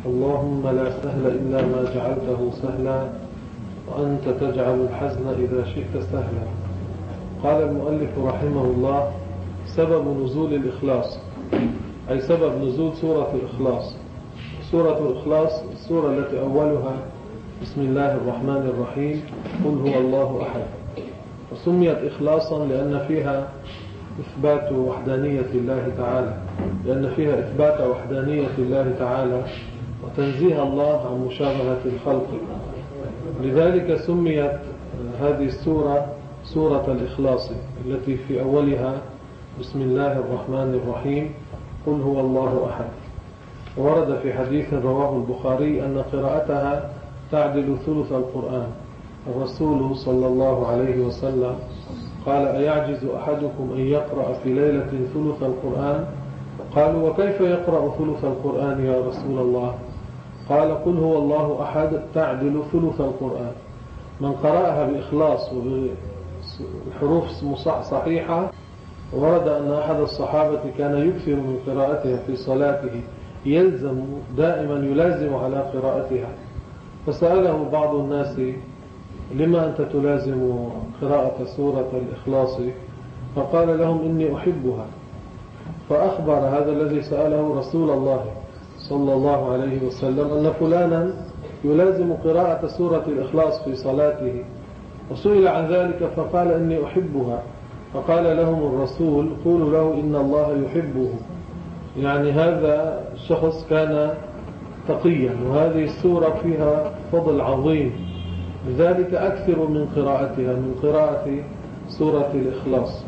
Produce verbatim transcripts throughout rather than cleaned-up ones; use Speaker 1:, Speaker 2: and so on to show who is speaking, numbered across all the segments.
Speaker 1: اللهم لا سهل إلا ما جعلته سهلا وأنت تجعل الحزن إذا شئت سهلا. قال المؤلف رحمه الله: سبب نزول الإخلاص، أي سبب نزول سورة الإخلاص. سورة الإخلاص السورة التي أولها بسم الله الرحمن الرحيم قل هو الله أحد، وسميت إخلاصا لأن فيها إثبات وحدانية الله تعالى لأن فيها إثبات وحدانية الله تعالى وتنزيه الله عن مشابهة الخلق. لذلك سميت هذه السورة سورة الإخلاص التي في أولها بسم الله الرحمن الرحيم قل هو الله أحد. ورد في حديث رواه البخاري أن قراءتها تعدل ثلث القرآن. الرسول صلى الله عليه وسلم قال: أيعجز أحدكم أن يقرأ في ليلة ثلث القرآن؟ قالوا: وكيف يقرأ ثلث القرآن يا رسول الله؟ قال: قل هو الله أحد تعدل ثلث القرآن. من قرأها بإخلاص وبحروف صحيحة. ورد أن أحد الصحابة كان يكثر من قراءتها في صلاته، يلزم دائما يلازم على قراءتها، فسأله بعض الناس: لما أنت تلازم قراءة سورة الإخلاص؟ فقال لهم: إني أحبها. فأخبر هذا الذي سأله رسول الله صلى الله عليه وسلم أن فلانا يلازم قراءة سورة الإخلاص في صلاته، وسئل عن ذلك فقال: إني أحبها. فقال لهم الرسول: قولوا له إن الله يحبه. يعني هذا الشخص كان تقيا، وهذه السورة فيها فضل عظيم، لذلك أكثر من قراءتها من قراءة سورة الإخلاص.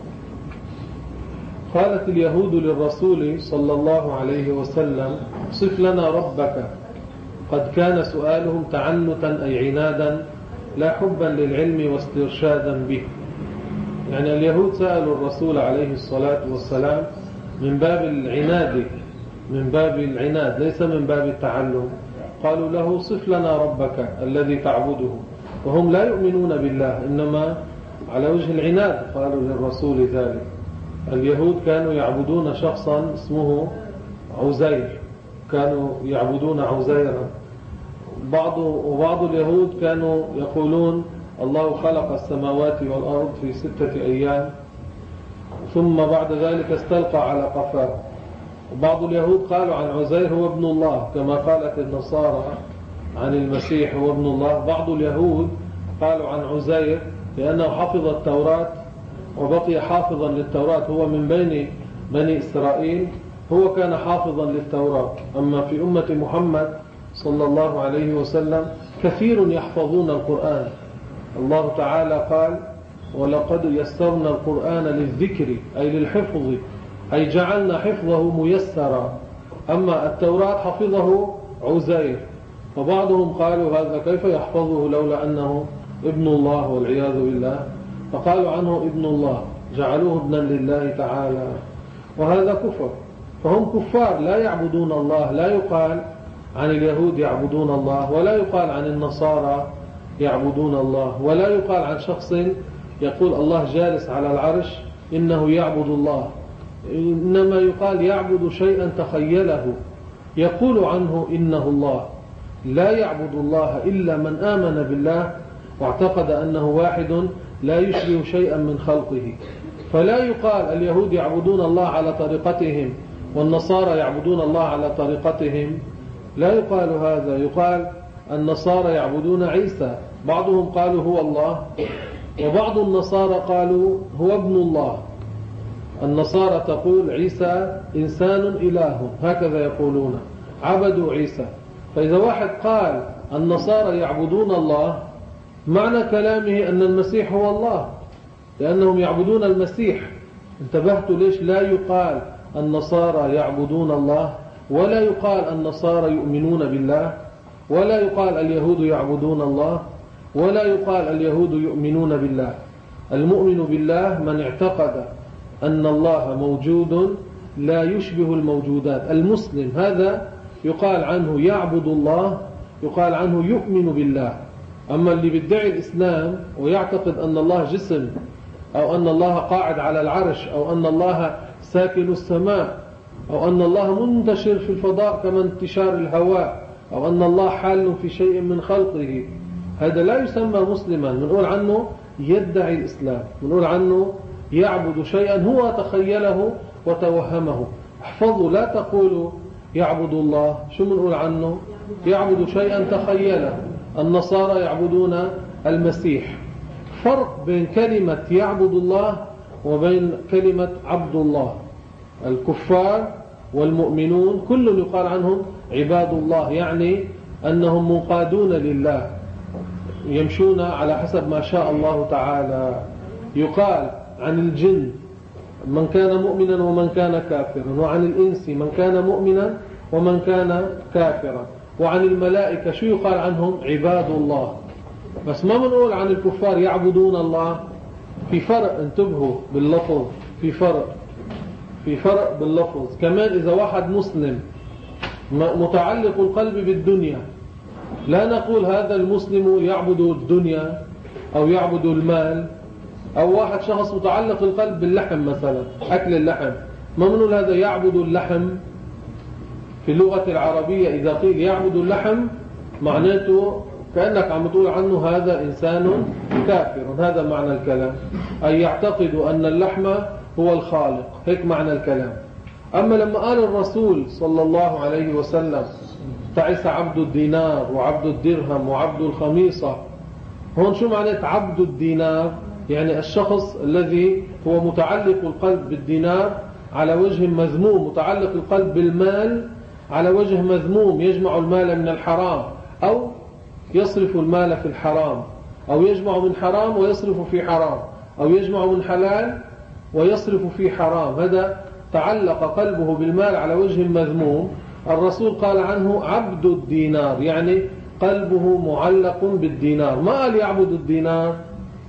Speaker 1: قالت اليهود للرسول صلى الله عليه وسلم: صف لنا ربك. قد كان سؤالهم تعنتا أي عنادا، لا حبا للعلم واسترشادا به. يعني اليهود سألوا الرسول عليه الصلاة والسلام من باب العناد من باب العناد ليس من باب التعلم. قالوا له: صف لنا ربك الذي تعبده، وهم لا يؤمنون بالله، إنما على وجه العناد قالوا للرسول ذلك. اليهود كانوا يعبدون شخصا اسمه عزير، كانوا يعبدون عزيرا. بعض وبعض اليهود كانوا يقولون: الله خلق السماوات والأرض في ستة أيام ثم بعد ذلك استلقى على قفاه. وبعض اليهود قالوا عن عزير هو ابن الله، كما قالت النصارى عن المسيح هو ابن الله. بعض اليهود قالوا عن عزير لأنه حفظ التوراة وبقي حافظا للتوراة، هو من بين بني إسرائيل، هو كان حافظا للتوراة. أما في أمة محمد صلى الله عليه وسلم كثير يحفظون القرآن. الله تعالى قال: ولقد يسرنا القرآن للذكر أي للحفظ، أي جعلنا حفظه ميسرا. أما التوراة حفظه عزير، وبعضهم قالوا: هذا كيف يحفظه لولا أنه ابن الله والعياذ بالله، فقالوا عنه ابن الله، جعلوه ابنا لله تعالى، وهذا كفر. فهم كفار لا يعبدون الله. لا يقال عن اليهود يعبدون الله، ولا يقال عن النصارى يعبدون الله، ولا يقال عن شخص يقول الله جالس على العرش إنه يعبد الله، إنما يقال يعبد شيئا تخيله، يقول عنه إنه الله. لا يعبد الله إلا من آمن بالله واعتقد أنه واحد لا يشبه شيئا من خلقه. فلا يقال اليهود يعبدون الله على طريقتهم والنصارى يعبدون الله على طريقتهم، لا يقال هذا. يقال النصارى يعبدون عيسى، بعضهم قالوا هو الله، وبعض النصارى قالوا هو ابن الله. النصارى تقول عيسى إنسان إله، هكذا يقولون، عبدوا عيسى. فإذا واحد قال النصارى يعبدون الله، معنى كلامه أن المسيح هو الله، لأنهم يعبدون المسيح. انتبهتوا ليش لا يقال النصارى يعبدون الله، ولا يقال النصارى يؤمنون بالله، ولا يقال اليهود يعبدون الله، ولا يقال اليهود يؤمنون بالله. المؤمن بالله من اعتقد أن الله موجود لا يشبه الموجودات. المسلم هذا يقال عنه يعبد الله، يقال عنه يؤمن بالله. أما اللي بيدعي الإسلام ويعتقد أن الله جسم، أو أن الله قاعد على العرش، أو أن الله ساكن السماء، أو أن الله منتشر في الفضاء كما انتشار الهواء، أو أن الله حال في شيء من خلقه، هذا لا يسمى مسلما. بنقول عنه يدعي الإسلام، بنقول عنه يعبد شيئا هو تخيله وتوهمه. احفظوا، لا تقولوا يعبد الله، شو بنقول عنه؟ يعبد شيئا تخيله. النصارى يعبدون المسيح. فرق بين كلمة يعبد الله وبين كلمة عبد الله. الكفار والمؤمنون كل يقال عنهم عباد الله، يعني أنهم منقادون لله، يمشون على حسب ما شاء الله تعالى. يقال عن الجن من كان مؤمنا ومن كان كافرا، وعن الإنس من كان مؤمنا ومن كان كافرا، وعن الملائكة شو يقال عنهم؟ عباد الله. بس ما بنقول عن الكفار يعبدون الله. في فرق، انتبهوا باللفظ، في فرق في فرق باللفظ. كمان إذا واحد مسلم متعلق القلب بالدنيا، لا نقول هذا المسلم يعبد الدنيا أو يعبد المال. أو واحد شخص متعلق القلب باللحم مثلا، أكل اللحم، ما بنقول هذا يعبد اللحم. في اللغة العربية إذا قيل يعبد اللحم معناته كأنك عم تقول عنه هذا إنسان كافر. هذا معنى الكلام، أي يعتقد أن اللحم هو الخالق، هيك معنى الكلام. أما لما قال الرسول صلى الله عليه وسلم تعس عبد الدينار وعبد الدرهم وعبد الخميصة، هون شو معنى عبد الدينار؟ يعني الشخص الذي هو متعلق القلب بالدينار على وجه مذموم، متعلق القلب بالمال على وجه مذموم، يجمع المال من الحرام أو يصرف المال في الحرام، أو يجمع من حرام ويصرف في حرام، أو يجمع من حلال ويصرف في حرام. هذا تعلق قلبه بالمال على وجه مذموم. الرسول قال عنه عبد الدينار، يعني قلبه معلق بالدينار. ما قال يعبد الدينار.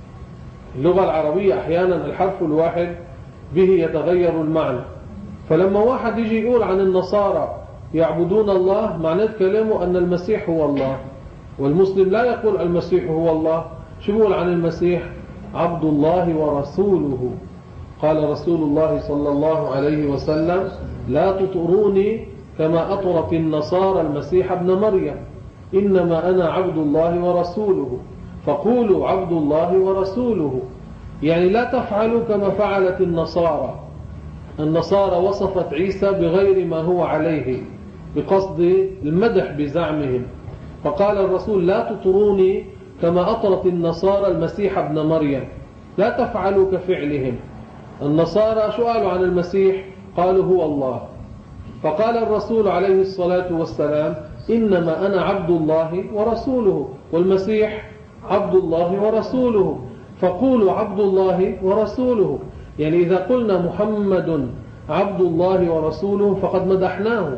Speaker 1: اللغة العربية أحيانا الحرف الواحد به يتغير المعنى. فلما واحد يجي يقول عن النصارى يعبدون الله، معناه كلامه أن المسيح هو الله، والمسلم لا يقول المسيح هو الله. شو بيقول عن المسيح؟ عبد الله ورسوله. قال رسول الله صلى الله عليه وسلم لا تطروني كما أطرت النصارى المسيح ابن مريم، إنما أنا عبد الله ورسوله، فقولوا عبد الله ورسوله. يعني لا تفعلوا كما فعلت النصارى. النصارى وصفت عيسى بغير ما هو عليه بقصد المدح بزعمهم، فقال الرسول لا تطروني كما أطرت النصارى المسيح ابن مريم، لا تفعلوا كفعلهم. النصارى شو قالوا عن المسيح؟ قالوا هو الله. فقال الرسول عليه الصلاة والسلام إنما أنا عبد الله ورسوله، والمسيح عبد الله ورسوله، فقولوا عبد الله ورسوله. يعني إذا قلنا محمد عبد الله ورسوله فقد مدحناه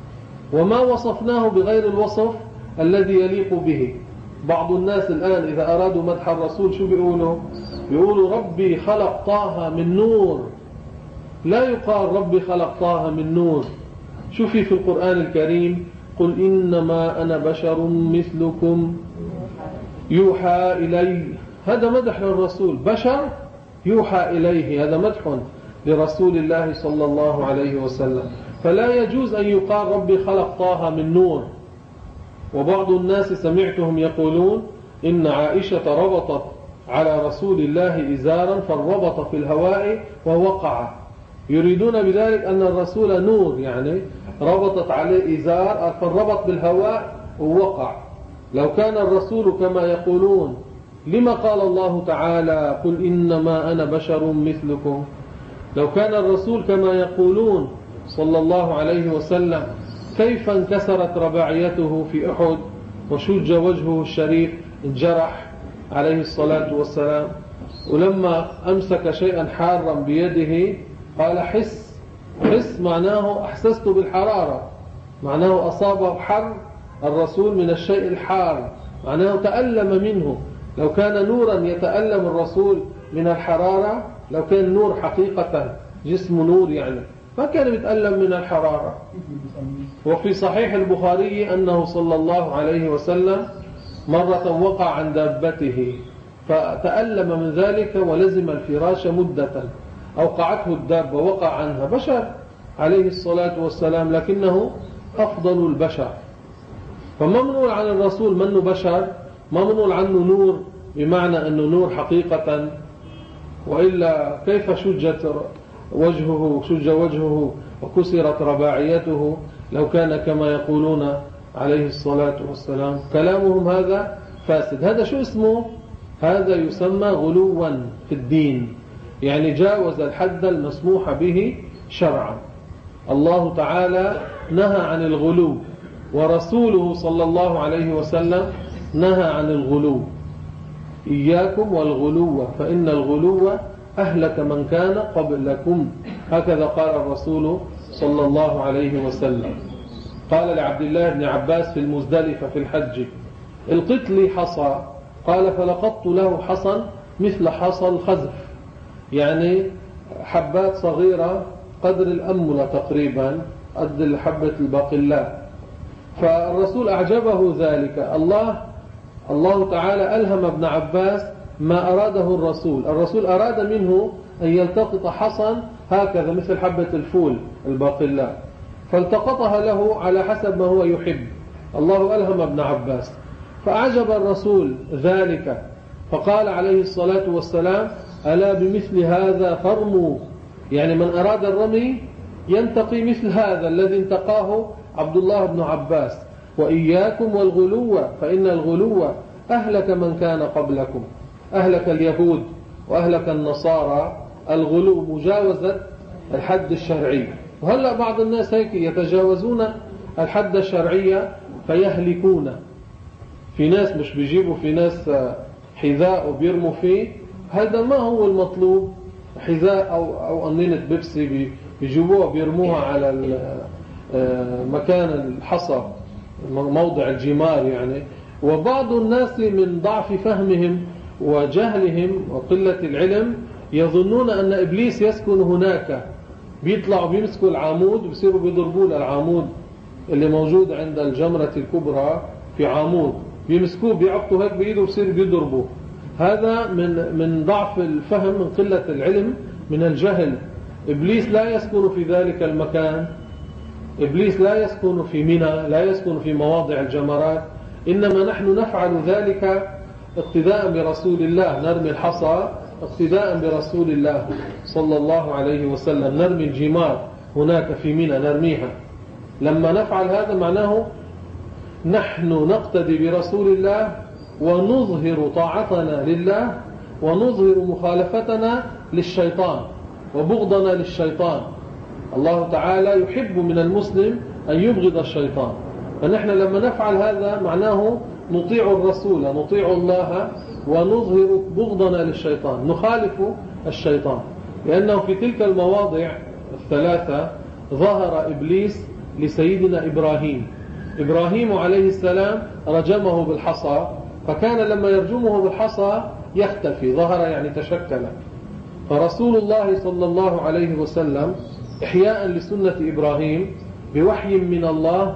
Speaker 1: وما وصفناه بغير الوصف الذي يليق به. بعض الناس الآن إذا أرادوا مدح الرسول شو بيقولوا؟ بيقولوا ربي خلق طه من نور. لا يقال ربي خلق طه من نور. شوفي في القرآن الكريم قل إنما أنا بشر مثلكم يوحى إلي، هذا مدح للرسول. بشر يوحى إليه، هذا مدح لرسول الله صلى الله عليه وسلم. فلا يجوز أن يقال ربي خلق طه من نور. وبعض الناس سمعتهم يقولون إن عائشة ربطت على رسول الله إزارا فالربط في الهواء ووقع، يريدون بذلك أن الرسول نور، يعني ربطت عليه إزار فالربط بالهواء ووقع. لو كان الرسول كما يقولون لما قال الله تعالى قل إنما أنا بشر مثلكم؟ لو كان الرسول كما يقولون صلى الله عليه وسلم كيف انكسرت رباعيته في أحد وشج وجهه الشريف، انجرح عليه الصلاة والسلام، ولما أمسك شيئا حارا بيده قال حس. حس معناه أحسست بالحرارة، معناه أصابه حر الرسول من الشيء الحار، معناه تألم منه. لو كان نورا يتألم الرسول من الحرارة، لو كان نور حقيقة جسم نور يعني ما كان يتألم من الحرارة. وفي صحيح البخاري أنه صلى الله عليه وسلم مرة وقع عن دابته فتألم من ذلك ولزم الفراش مدة، أوقعته الدابة وقع عنها. بشر عليه الصلاة والسلام لكنه أفضل البشر. فما بنقول عن الرسول منه بشر، ما بنقول عنه نور بمعنى أنه نور حقيقة، وإلا كيف شجت وجهه شج وجهه وكسرت رباعيته لو كان كما يقولون عليه الصلاة والسلام. كلامهم هذا فاسد. هذا شو اسمه؟ هذا يسمى غلوا في الدين، يعني جاوز الحد المسموح به شرعا. الله تعالى نهى عن الغلو، ورسوله صلى الله عليه وسلم نهى عن الغلو. إياكم والغلو فإن الغلو أهلك من كان قبلكم، هكذا قال الرسول صلى الله عليه وسلم. قال لعبد الله بن عباس في المزدلفة في الحج: القط لي حصى، قال فلقطت له حصى مثل حصى الخزف، يعني حبات صغيرة قدر الأملة تقريبا، قد حبة الباقلاء. فالرسول أعجبه ذلك. الله الله تعالى ألهم ابن عباس ما أراده الرسول. الرسول أراد منه أن يلتقط حصى هكذا مثل حبة الفول الباقلاء، فالتقطها له على حسب ما هو يحب. الله ألهم ابن عباس، فأعجب الرسول ذلك، فقال عليه الصلاة والسلام: ألا بمثل هذا فرموا، يعني من أراد الرمي ينتقي مثل هذا الذي انتقاه عبد الله بن عباس. وإياكم والغلو فإن الغلو أهلك من كان قبلكم، أهلك اليهود وأهلك النصارى. الغلو مجاوزة الحد الشرعي. وهلأ بعض الناس هيك يتجاوزون الحد الشرعي فيهلكون. في ناس مش بيجيبوا في ناس حذاء وبيرموا فيه، هذا ما هو المطلوب. حذاء أو أو قنينة بيبسي بيجيبوها بيرموها على مكان الحصى، موضع الجمار يعني. وبعض الناس من ضعف فهمهم وجهلهم وقلة العلم يظنون أن إبليس يسكن هناك، بيطلعوا بيمسكوا العامود وبيصيروا بيضربوا العامود اللي موجود عند الجمرة الكبرى في عامود، بيمسكوه بيعقوا هيك بإيده وبيصيروا بيضربوا. هذا من من ضعف الفهم، من قلة العلم، من الجهل. إبليس لا يسكن في ذلك المكان. إبليس لا يسكن في منى، لا يسكن في مواضع الجمرات. إنما نحن نفعل ذلك اقتداء برسول الله، نرمي الحصى اقتداء برسول الله صلى الله عليه وسلم، نرمي الجمار هناك في منى نرميها. لما نفعل هذا معناه نحن نقتدي برسول الله ونظهر طاعتنا لله ونظهر مخالفتنا للشيطان وبغضنا للشيطان. الله تعالى يحب من المسلم أن يبغض الشيطان، فنحن لما نفعل هذا معناه نطيع الرسول، نطيع الله، ونظهر بغضنا للشيطان، نخالف الشيطان. لأنه في تلك المواضع الثلاثة ظهر إبليس لسيدنا إبراهيم. إبراهيم عليه السلام رجمه بالحصى، فكان لما يرجمه بالحصى يختفي، ظهر يعني تشكل. فرسول الله صلى الله عليه وسلم إحياء لسنة إبراهيم بوحي من الله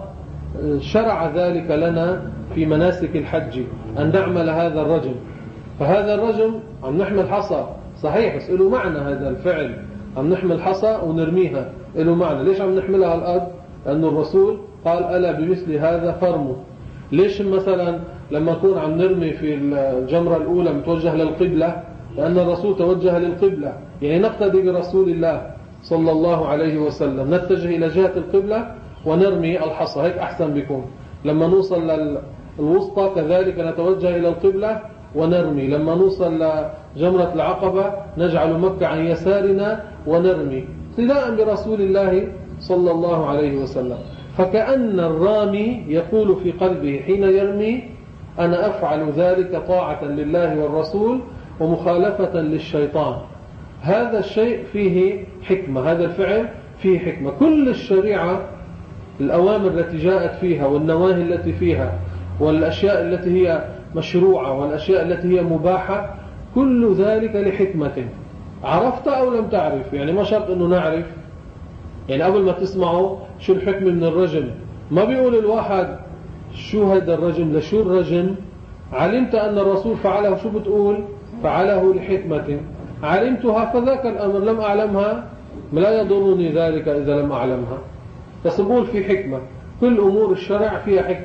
Speaker 1: شرع ذلك لنا في مناسك الحج، أن نعمل هذا الرجم. فهذا الرجم عم نحمل حصى صحيح، بس له معنى. هذا الفعل عم نحمل حصى ونرميها له معنى. ليش عم نحملها على الأرض؟ لأن الرسول قال: ألا بمثل هذا فرموا. ليش مثلا لما نكون عم نرمي في الجمرة الأولى متوجه للقبلة؟ لأن الرسول توجه للقبلة، يعني نقتدي برسول الله صلى الله عليه وسلم، نتجه إلى جهة القبلة ونرمي الحصى، هيك أحسن بكم. لما نوصل للوسطى كذلك نتوجه إلى القبلة ونرمي. لما نوصل لجمرة العقبة نجعل مكة عن يسارنا ونرمي، اقتداء برسول الله صلى الله عليه وسلم. فكأن الرامي يقول في قلبه حين يرمي: أنا أفعل ذلك طاعة لله والرسول ومخالفة للشيطان. هذا الشيء فيه حكمة، هذا الفعل فيه حكمة. كل الشريعة، الأوامر التي جاءت فيها والنواهي التي فيها والأشياء التي هي مشروعة والأشياء التي هي مباحة، كل ذلك لحكمة. عرفت أو لم تعرف، يعني ما شرط أنه نعرف. يعني قبل ما تسمعوا شو الحكم من الرجم، ما بيقول الواحد شو هذا الرجم، لشو الرجم. علمت أن الرسول فعله، شو بتقول؟ فعله لحكمة. علمتها فذاك الأمر، لم أعلمها لا يضرني ذلك إذا لم أعلمها. بس بقول في حكمة. كل أمور الشرع فيها حكمة.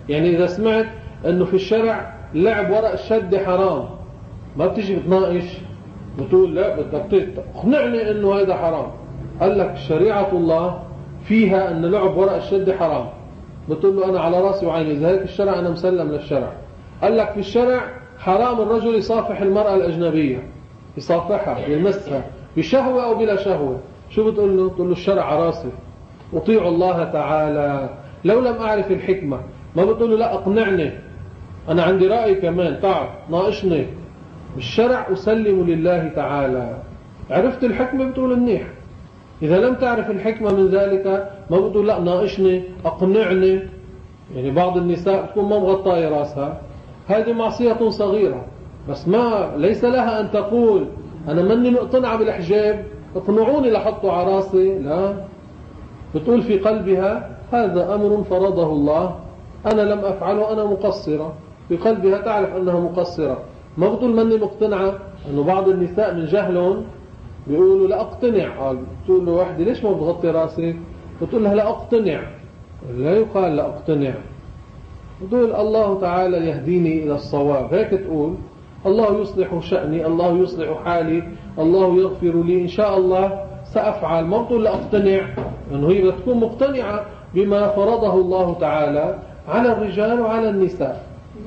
Speaker 1: يعني إذا سمعت أنه في الشرع لعب ورق الشد حرام، ما بتيجي بتناقش بتقول لا بدك تقنعني أنه هذا حرام. قال لك شريعة الله فيها أن لعب ورق الشد حرام، بتقول له أنا على راسي وعيني، إذا هيك الشرع أنا مسلم للشرع. قال لك في الشرع حرام الرجل يصافح المرأة الأجنبية، يصافحها يلمسها بشهوة أو بلا شهوة. شو بتقول له؟ تقول له الشرع على راسي، أطيع الله تعالى لو لم أعرف الحكمة. ما بتقول له لا أقنعني، أنا عندي رأي كمان، تعال ناقشني. بالشرع أسلم لله تعالى. عرفت الحكمة بتقول منيح، إذا لم تعرف الحكمة من ذلك ما بتقول لا ناقشني أقنعني. يعني بعض النساء تكون ما مغطاية راسها، هذه معصية صغيرة، بس ما ليس لها أن تقول أنا مني مقتنعة بالحجاب اقنعوني لحطه على راسي. لا، بتقول في قلبها هذا أمر فرضه الله، أنا لم أفعله، أنا مقصرة. في قلبها تعرف أنها مقصرة، ما بتقول مني مقتنعة. أنه بعض النساء من جهلهم بيقولوا لا أقتنع. قال بتقول له واحدة ليش ما بتغطي راسي؟ بتقول لها لا أقتنع. لا يقال لا أقتنع، بتقول الله تعالى يهديني إلى الصواب، هيك تقول الله يصلح شأني، الله يصلح حالي، الله يغفر لي، إن شاء الله سأفعل. ما بتقول لا أقتنع، أنه هي بدها تكون مقتنعة بما فرضه الله تعالى على الرجال وعلى النساء.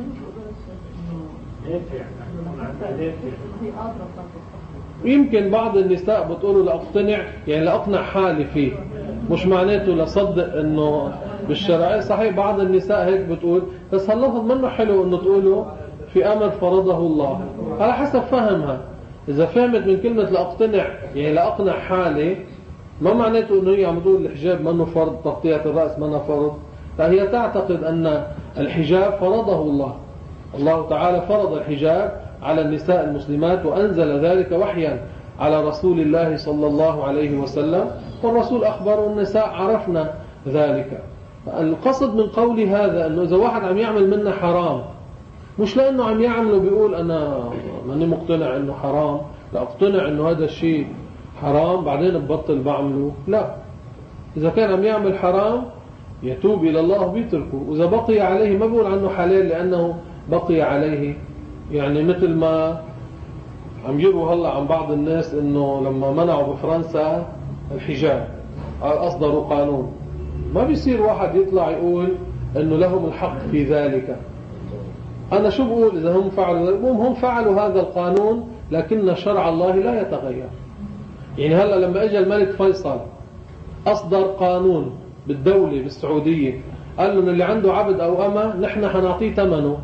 Speaker 1: يمكن بعض النساء بتقولوا لا أقتنع يعني لا أقنع حالي فيه، مش معناته لصدق أنه بالشرع. صحيح بعض النساء هيك بتقول، بس هاللفظ منه حلو أنه تقوله في أمر فرضه الله على حسب فهمها. إذا فهمت من كلمة لا أقتنع يعني لا أقنع حالي، ما معناته أنه هي عم تقول الحجاب منه فرض، تغطية الرأس منه فرض. لا، هي تعتقد أن الحجاب فرضه الله، الله تعالى فرض الحجاب على النساء المسلمات، وأنزل ذلك وحيا على رسول الله صلى الله عليه وسلم، والرسول أخبر النساء عرفنا ذلك. القصد من قول هذا أنه إذا واحد عم يعمل منا حرام، مش لأنه عم يعمله بيقول أنا ماني مقتنع أنه حرام، لا أقتنع أنه هذا الشيء حرام بعدين ببطل بعمله. لا، إذا كان عم يعمل حرام يتوب إلى الله بيتركه، وإذا بقي عليه ما بيقول عنه حلال لأنه بقي عليه. يعني مثل ما عم يروا هلا عن بعض الناس انه لما منعوا بفرنسا الحجاب اصدروا قانون، ما بيصير واحد يطلع يقول انه لهم الحق في ذلك. انا شو بقول اذا هم فعلوا ذلك؟ هم فعلوا هذا القانون لكن شرع الله لا يتغير. يعني هلا لما اجى الملك فيصل اصدر قانون بالدولة بالسعودية، قال لهم اللي عنده عبد او امه نحن حنعطيه ثمنه،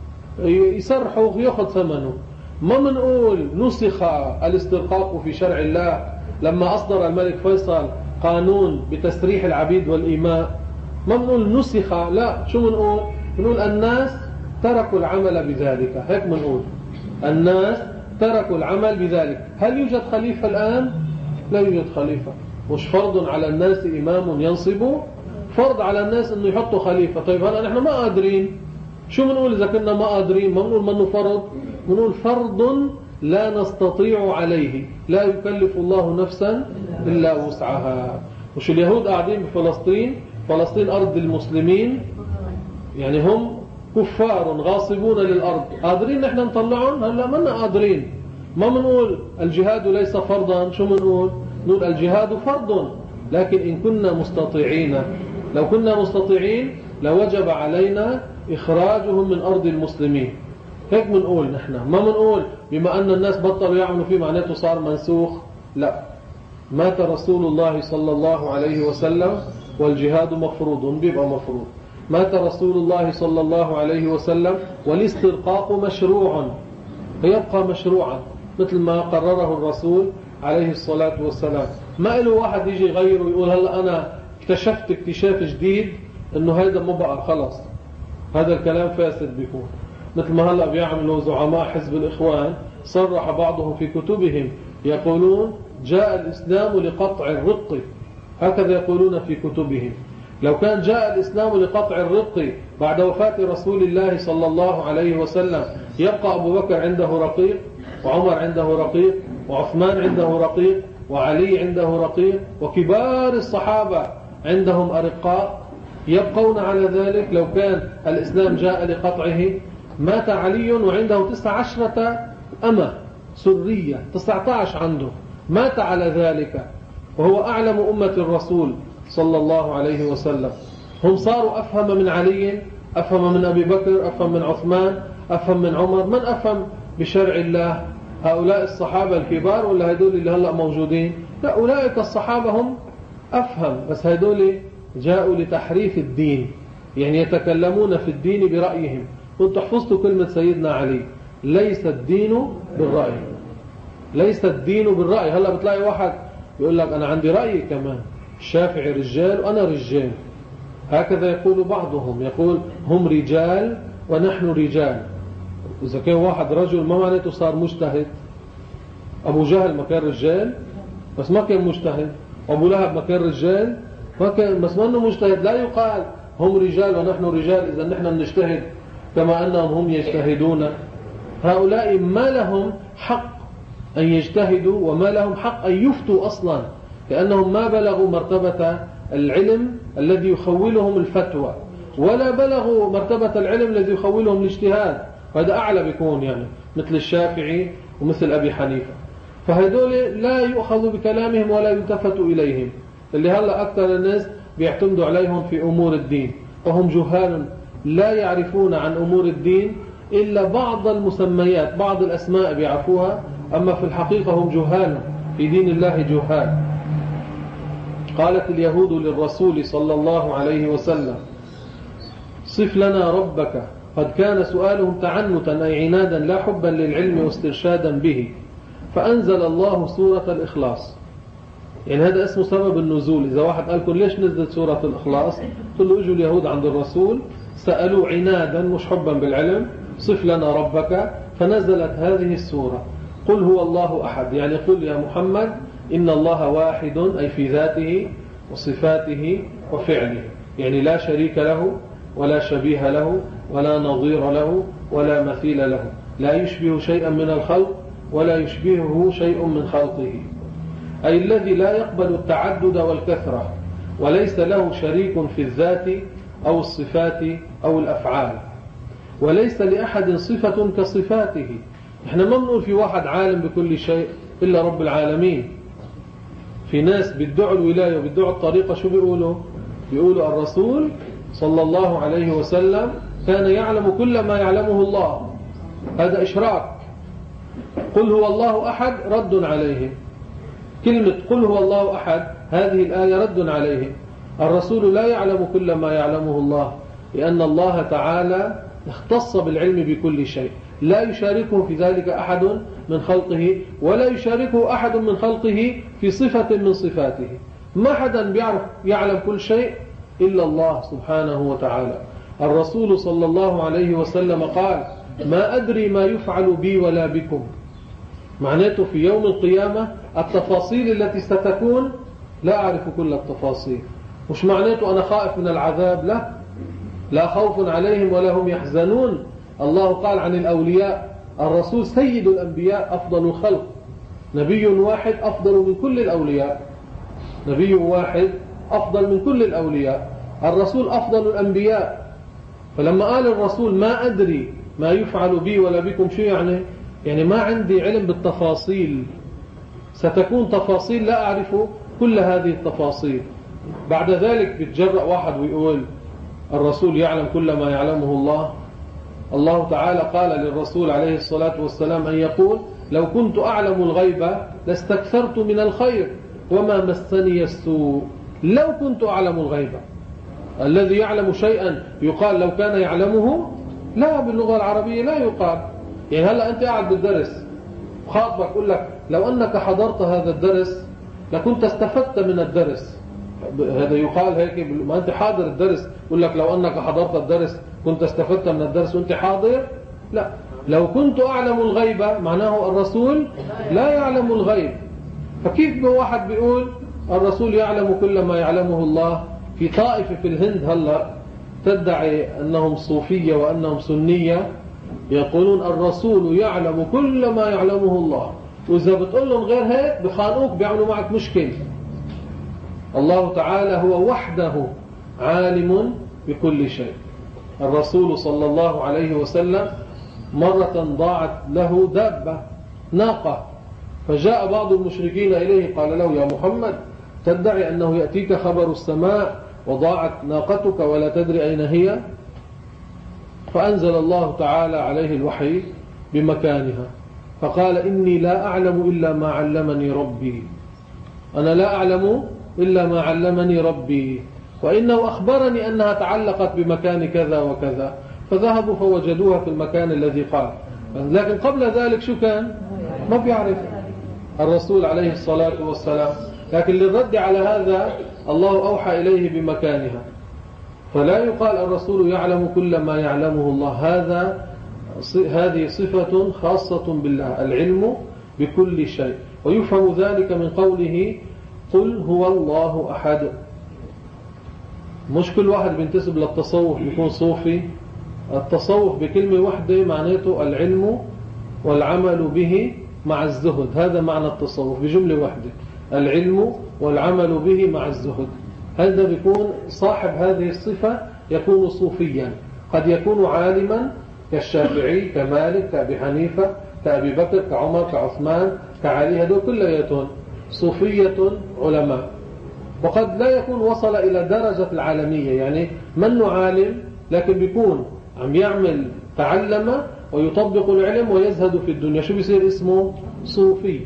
Speaker 1: يسرحوا ويأخذ ثمنه. ما منقول نسخ الاسترقاق في شرع الله لما أصدر الملك فيصل قانون بتسريح العبيد والإيماء، ما منقول نسخ، لا. شو منقول؟ منقول الناس تركوا العمل بذلك. هيك منقول الناس تركوا العمل بذلك. هل يوجد خليفة الآن؟ لا يوجد خليفة. مش فرض على الناس إمام ينصبه، فرض على الناس أنه يحطوا خليفة. طيب هلا نحن ما قادرين، شو منقول إذا كنا ما قادرين؟ ما منقول منه فرض، منقول فرض لا نستطيع عليه، لا يكلف الله نفسا إلا وسعها. وش اليهود قاعدين بفلسطين، فلسطين أرض المسلمين، يعني هم كفار غاصبون للأرض، قادرين نحن نطلعهم؟ هلا منا قادرين. ما منقول الجهاد ليس فرضا، شو منقول؟ نقول الجهاد فرض لكن إن كنا مستطيعين، لو كنا مستطيعين لوجب علينا إخراجهم من أرض المسلمين. هيك منقول نحن، ما منقول بما أن الناس بطلوا يعملوا فيه معناته صار منسوخ. لا، مات رسول الله صلى الله عليه وسلم والجهاد مفروض، بيبقى مفروض. مات رسول الله صلى الله عليه وسلم والاسترقاق مشروع، فيبقى مشروعا مثل ما قرره الرسول عليه الصلاة والسلام. ما له واحد يجي يغير ويقول هلا أنا اكتشفت اكتشاف جديد انه هذا ما بقى خلص. هذا الكلام فاسد بيكون. مثل ما هلا بيعملوا زعماء حزب الإخوان، صرح بعضهم في كتبهم يقولون جاء الإسلام لقطع الرق، هكذا يقولون في كتبهم. لو كان جاء الإسلام لقطع الرق بعد وفاة رسول الله صلى الله عليه وسلم، يبقى أبو بكر عنده رقيق، وعمر عنده رقيق، وعثمان عنده رقيق، وعلي عنده رقيق، وكبار الصحابة عندهم أرقاء. يبقون على ذلك. لو كان الإسلام جاء لقطعه مات علي وعنده تسع عشرة أمة سرية، تسعة عشر عنده، مات على ذلك وهو أعلم أمة الرسول صلى الله عليه وسلم. هم صاروا أفهم من علي، أفهم من أبي بكر، أفهم من عثمان، أفهم من عمر. من أفهم بشرع الله؟ هؤلاء الصحابة الكبار ولا هدول اللي هلأ موجودين؟ لا، أولئك الصحابة هم أفهم، بس هدول جاءوا لتحريف الدين، يعني يتكلمون في الدين برأيهم. كنت حفظت كلمة سيدنا علي: ليس الدين بالرأي، ليس الدين بالرأي. هلأ بتلاقي واحد يقول لك أنا عندي رأي كمان، الشافعي رجال وأنا رجال. هكذا يقول بعضهم، يقول هم رجال ونحن رجال. إذا كان واحد رجل ما معناته صار مجتهد. أبو جهل ما كان رجال بس ما كان مجتهد، أبو لهب ما كان رجال ما كان بس ما أنه مجتهد. لا يقال هم رجال ونحن رجال إذا نحن نجتهد كما أنهم هم يجتهدون. هؤلاء ما لهم حق أن يجتهدوا وما لهم حق أن يفتوا أصلا، لأنهم ما بلغوا مرتبة العلم الذي يخولهم الفتوى، ولا بلغوا مرتبة العلم الذي يخولهم الاجتهاد. وهذا أعلى بيكون يعني مثل الشافعي ومثل أبي حنيفة. فهدول لا يؤخذ بكلامهم ولا يلتفت إليهم. اللي هلأ أكثر الناس بيعتمدوا عليهم في أمور الدين، وهم جهال لا يعرفون عن أمور الدين إلا بعض المسميات، بعض الأسماء بيعرفوها، أما في الحقيقة هم جهال في دين الله، جهال. قالت اليهود للرسول صلى الله عليه وسلم: صف لنا ربك، قد كان سؤالهم تعنتا أي عنادا لا حبا للعلم واسترشادا به. فأنزل الله سورة الإخلاص. يعني هذا اسمه سبب النزول. إذا واحد قالكم ليش نزلت سورة الإخلاص، قل له اجوا اليهود عند الرسول سألوا عنادا مش حبا بالعلم: صف لنا ربك، فنزلت هذه السورة: قل هو الله أحد. يعني قل يا محمد إن الله واحد، أي في ذاته وصفاته وفعله، يعني لا شريك له ولا شبيه له ولا نظير له ولا مثيل له، لا يشبه شيئا من الخلق ولا يشبهه شيء من خلقه، أي الذي لا يقبل التعدد والكثرة، وليس له شريك في الذات أو الصفات أو الأفعال، وليس لأحد صفة كصفاته. احنا ما بنقول في واحد عالم بكل شيء إلا رب العالمين. في ناس بيدعوا الولاية وبيدعوا الطريقة، شو بيقولوا؟ بيقولوا الرسول صلى الله عليه وسلم كان يعلم كل ما يعلمه الله. هذا إشراك. قل هو الله أحد رد عليه. كلمة قل هو الله أحد هذه الآية رد عليه. الرسول لا يعلم كل ما يعلمه الله، لأن الله تعالى اختص بالعلم بكل شيء، لا يشاركه في ذلك أحد من خلقه، ولا يشاركه أحد من خلقه في صفة من صفاته. ما حدا بيعرف يعلم كل شيء إلا الله سبحانه وتعالى. الرسول صلى الله عليه وسلم قال: ما أدري ما يفعل بي ولا بكم. معناته في يوم القيامة التفاصيل التي ستكون لا أعرف كل التفاصيل. مش معناته أنا خائف من العذاب، لا، لا خوف عليهم ولا هم يحزنون. الله قال عن الأولياء: الرسول سيد الأنبياء أفضل الخلق. نبي واحد أفضل من كل الأولياء، نبي واحد أفضل من كل الأولياء. الرسول أفضل الأنبياء. فلما قال الرسول ما أدري ما يفعل بي ولا بكم، شو يعني؟ يعني ما عندي علم بالتفاصيل، ستكون تفاصيل لا أعرف كل هذه التفاصيل. بعد ذلك بيتجرأ واحد ويقول الرسول يعلم كل ما يعلمه الله. الله تعالى قال للرسول عليه الصلاة والسلام أن يقول: لو كنت أعلم الغيب لاستكثرت من الخير وما مسني السوء. لو كنت أعلم الغيب، الذي يعلم شيئا يقال لو كان يعلمه؟ لا، باللغة العربية لا يقال. يعني هلأ أنت قاعد بالدرس خاطبك يقول لك لو أنك حضرت هذا الدرس لكنت استفدت من الدرس، هذا يقال هيك؟ ما أنت حاضر الدرس يقول لك لو أنك حضرت الدرس كنت استفدت من الدرس وأنت حاضر؟ لا. لو كنت أعلم الغيب معناه الرسول لا يعلم الغيب. فكيف واحد بيقول الرسول يعلم كل ما يعلمه الله؟ في طائفة في الهند هلأ تدعي أنهم صوفية وأنهم سنية، يقولون الرسول يعلم كل ما يعلمه الله، وإذا بتقول لهم غير هيك بخانوك، بيعملوا معك مشكلة. الله تعالى هو وحده عالم بكل شيء. الرسول صلى الله عليه وسلم مرة ضاعت له دابة ناقة، فجاء بعض المشركين إليه قال له: يا محمد، تدعي أنه يأتيك خبر السماء وضاعت ناقتك ولا تدري أين هي؟ فأنزل الله تعالى عليه الوحي بمكانها، فقال: إني لا أعلم إلا ما علمني ربي، أنا لا أعلم إلا ما علمني ربي، وإنه أخبرني أنها تعلقت بمكان كذا وكذا، فذهبوا فوجدوها في المكان الذي قال. لكن قبل ذلك شو كان؟ ما بيعرف الرسول عليه الصلاة والسلام. لكن للرد على هذا الله أوحى إليه بمكانها، فلا يقال الرسول يعلم كل ما يعلمه الله. هذا هذه صفة خاصة بالله، العلم بكل شيء. ويفهم ذلك من قوله: قل هو الله أحد. مش كل واحد بينتسب للتصوف بيكون صوفي. التصوف بكلمة واحدة معناته العلم والعمل به مع الزهد، هذا معنى التصوف بجملة واحدة، العلم والعمل به مع الزهد. هذا بيكون صاحب هذه الصفة يكون صوفيا. قد يكون عالما كالشافعي كمالك كأبي حنيفة كأبي بكر كعمر كعثمان كعلي، هذول كلياتهم صوفية علماء. وقد لا يكون وصل إلى درجة العالمية، يعني منه عالم لكن بيكون عم يعمل تعلم ويطبق العلم ويزهد في الدنيا، شو بيصير اسمه؟ صوفي.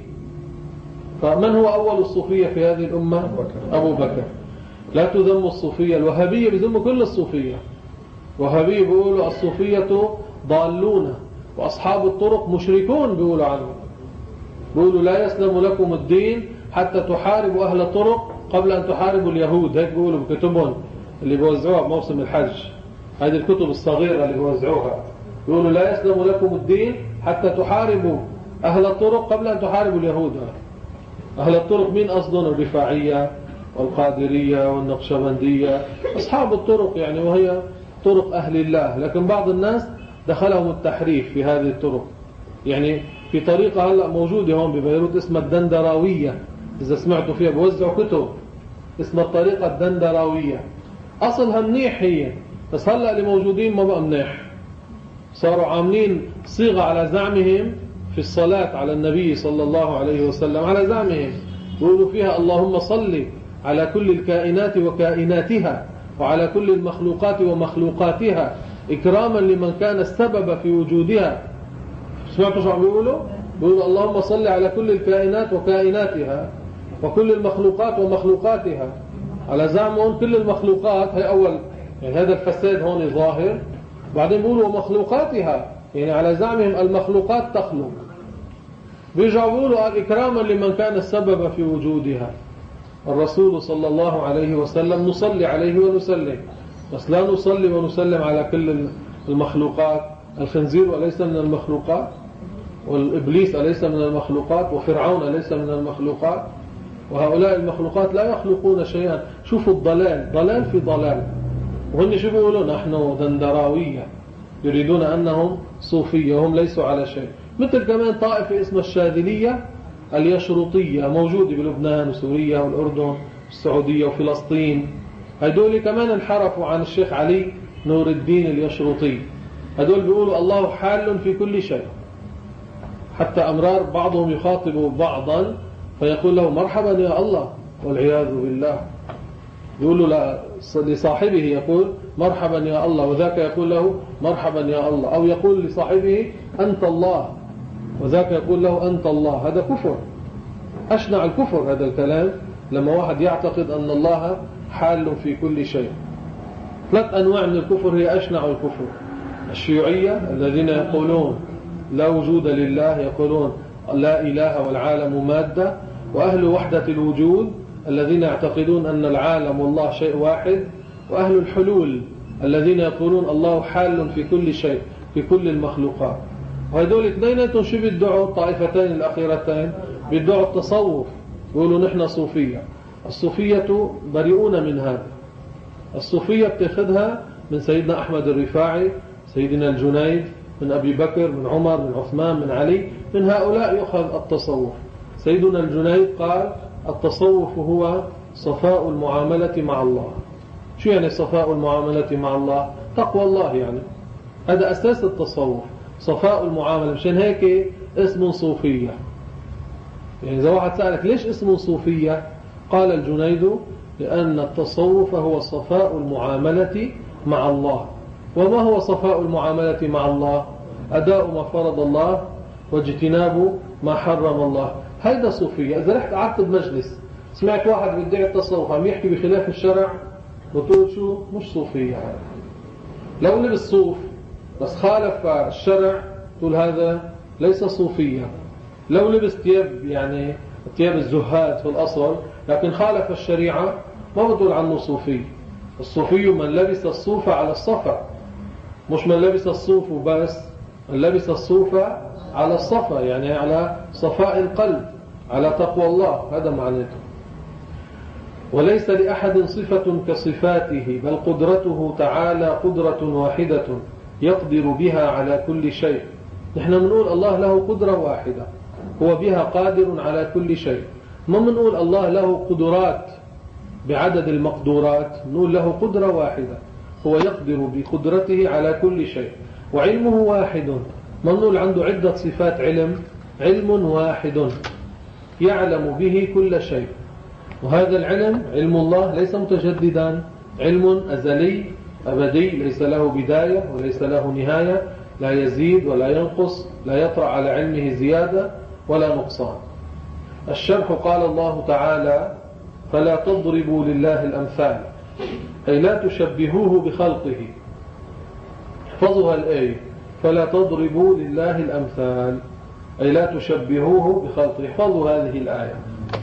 Speaker 1: فمن هو أول الصوفية في هذه الأمة؟ أبو بكر. لا تذم الصوفية. الوهابية بيذموا كل الصوفية. وهابية بيقولوا الصوفية ضالون، وأصحاب الطرق مشركون بيقولوا عنهم. بيقولوا لا يسلم لكم الدين حتى تحاربوا أهل الطرق قبل أن تحاربوا اليهود. هيك بيقولوا بكتبهم اللي بيوزعوها بموسم الحج، هذه الكتب الصغيرة اللي بيوزعوها. بيقولوا لا يسلم لكم الدين حتى تحاربوا أهل الطرق قبل أن تحاربوا اليهود. أهل الطرق مين أصدون؟ الرفاعية والقادرية والنقشبندية، أصحاب الطرق يعني، وهي طرق أهل الله. لكن بعض الناس دخلهم التحريف في هذه الطرق. يعني في طريقة هلأ موجودة هون ببيروت اسمها الدندراوية، إذا سمعتوا فيها بوزعوا كتب اسمها الطريقة الدندراوية. أصلها منيح هي، بس هلأ اللي موجودين ما بقى منيح، صاروا عاملين صيغة على زعمهم في الصلاة على النبي صلى الله عليه وسلم، على زعمهم يقولوا فيها: اللهم صل على كل الكائنات وكائناتها وعلى كل المخلوقات ومخلوقاتها إكراما لمن كان السبب في وجودها. سمعتوا شو عم بيقولوا؟ بيقولوا اللهم صل على كل الكائنات وكائناتها وكل المخلوقات ومخلوقاتها. على زعمهم كل المخلوقات هي أول، يعني هذا الفساد هون ظاهر. بعدين بيقولوا ومخلوقاتها، يعني على زعمهم المخلوقات تخلق. بيرجعوا بيقولوا إكراما لمن كان السبب في وجودها. الرسول صلى الله عليه وسلم نصلي عليه ونسلم، بس لا نصلي ونسلم على كل المخلوقات. الخنزير أليس من المخلوقات؟ والإبليس أليس من المخلوقات؟ وفرعون أليس من المخلوقات؟ وهؤلاء المخلوقات لا يخلقون شيئا. شوفوا الضلال، ضلال في ضلال. وهم شو بيقولوا؟ نحن دندراوية، يريدون أنهم صوفية وهم ليسوا على شيء. مثل كمان طائفة اسمها الشاذلية اليشرطية، موجودة بلبنان وسوريا والأردن والسعودية وفلسطين. هدول كمان انحرفوا عن الشيخ علي نور الدين اليشرطي. هدول بيقولوا الله حال في كل شيء، حتى أمرار بعضهم يخاطبوا بعضا فيقول له مرحبا يا الله، والعياذ بالله. يقولوا لصاحبه يقول مرحبا يا الله، وذاك يقول له مرحبا يا الله. أو يقول لصاحبه أنت الله، وذاك يقول له أنت الله. هذا كفر، أشنع الكفر هذا الكلام، لما واحد يعتقد أن الله حال في كل شيء. ثلاث أنواع من الكفر هي أشنع الكفر: الشيوعية الذين يقولون لا وجود لله، يقولون لا إله والعالم مادة. وأهل وحدة الوجود الذين يعتقدون أن العالم والله شيء واحد. وأهل الحلول الذين يقولون الله حال في كل شيء، في كل المخلوقات. وهذول اثنيناتهم شو بيدعوا؟ الطائفتين الأخيرتين بيدعوا التصوف، يقولوا نحن صوفية. الصوفية بريئون من هذا. الصوفية بتاخذها من سيدنا أحمد الرفاعي، سيدنا الجنيد، من أبي بكر، من عمر، من عثمان، من علي. من هؤلاء يؤخذ التصوف. سيدنا الجنيد قال التصوف هو صفاء المعاملة مع الله. شو يعني صفاء المعاملة مع الله؟ تقوى الله يعني. هذا أساس التصوف، صفاء المعاملة. مشان هيك اسم صوفية. يعني إذا واحد سألك ليش اسم صوفية، قال الجنيد لأن التصوف هو صفاء المعاملة مع الله. وما هو صفاء المعاملة مع الله؟ أداء ما فرض الله واجتناب ما حرم الله. هذا صوفية. إذا رحت قعدت بمجلس سمعت واحد بيدعي التصوف عم يحكي بخلاف الشرع، بتقول شو؟ مش صوفية. لو لبس صوف بس خالف الشرع تقول هذا ليس صوفية. لو لبس ثياب يعني ثياب الزهاد في الأصل لكن خالف الشريعة ما بتقول عنه صوفي. الصوفي من لبس الصوف على الصفا، مش من لبس الصوف وبس، من لبس الصوف على الصفا، يعني على صفاء القلب، على تقوى الله. هذا معناته. وليس لأحد صفة كصفاته، بل قدرته تعالى قدرة واحدة يقدر بها على كل شيء. نحن بنقول الله له قدرة واحدة، هو بها قادر على كل شيء. ما بنقول الله له قدرات بعدد المقدورات، نقول له قدرة واحدة، هو يقدر بقدرته على كل شيء. وعلمه واحد، ما بنقول عنده عدة صفات علم، علم واحد يعلم به كل شيء. وهذا العلم علم الله ليس متجددا، علم أزلي أبدي، ليس له بداية وليس له نهاية، لا يزيد ولا ينقص، لا يطرأ على علمه زيادة ولا نقصان. الشرح قال الله تعالى فلا تضربوا لله الأمثال، أي لا تشبهوه بخلقه. احفظوا الآية، فلا تضربوا لله الأمثال أي لا تشبهوه بخلقه. احفظوا هذه الآية.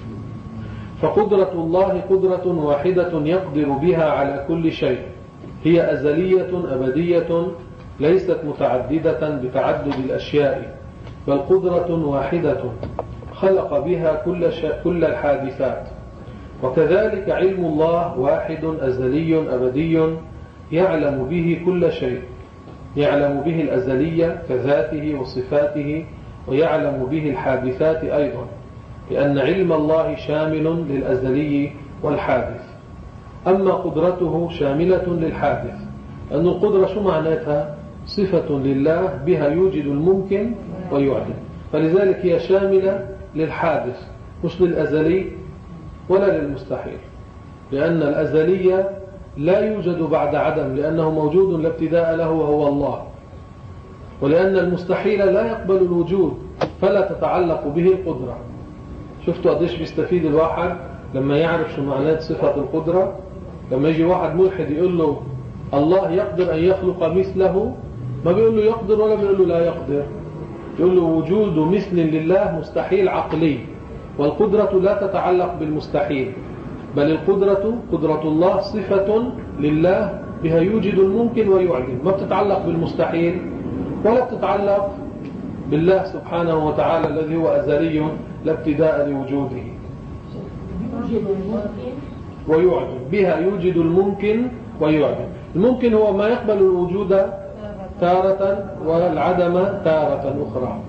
Speaker 1: فقدرة الله قدرة واحدة يقدر بها على كل شيء، هي أزلية أبدية ليست متعددة بتعدد الأشياء، بل قدرة واحدة خلق بها كل, كل الحادثات. وكذلك علم الله واحد أزلي أبدي يعلم به كل شيء، يعلم به الأزلية كذاته وصفاته، ويعلم به الحادثات أيضا، لأن علم الله شامل للأزلي والحادث. أما قدرته شاملة للحادث، أن القدرة شو معناتها؟ صفة لله بها يوجد الممكن ويعدم، فلذلك هي شاملة للحادث مش للأزلي ولا للمستحيل، لأن الأزلية لا يوجد بعد عدم، لأنه موجود لا ابتداء له وهو الله. ولأن المستحيل لا يقبل الوجود فلا تتعلق به القدرة. شفتوا قديش بيستفيد الواحد لما يعرف شو معناه صفة القدرة؟ لما يجي واحد ملحد يقول له الله يقدر أن يخلق مثله، ما بيقول له يقدر ولا بيقول له لا يقدر، يقول له وجود مثل لله مستحيل عقلي، والقدرة لا تتعلق بالمستحيل، بل القدرة قدرة الله صفة لله بها يوجد الممكن ويعدم، ما بتتعلق بالمستحيل ولا بتتعلق بالله سبحانه وتعالى الذي هو أزلي لا ابتداء لوجوده. ويعدم بها يوجد الممكن ويعدم. الممكن هو ما يقبل الوجود تارة والعدم تارة أخرى.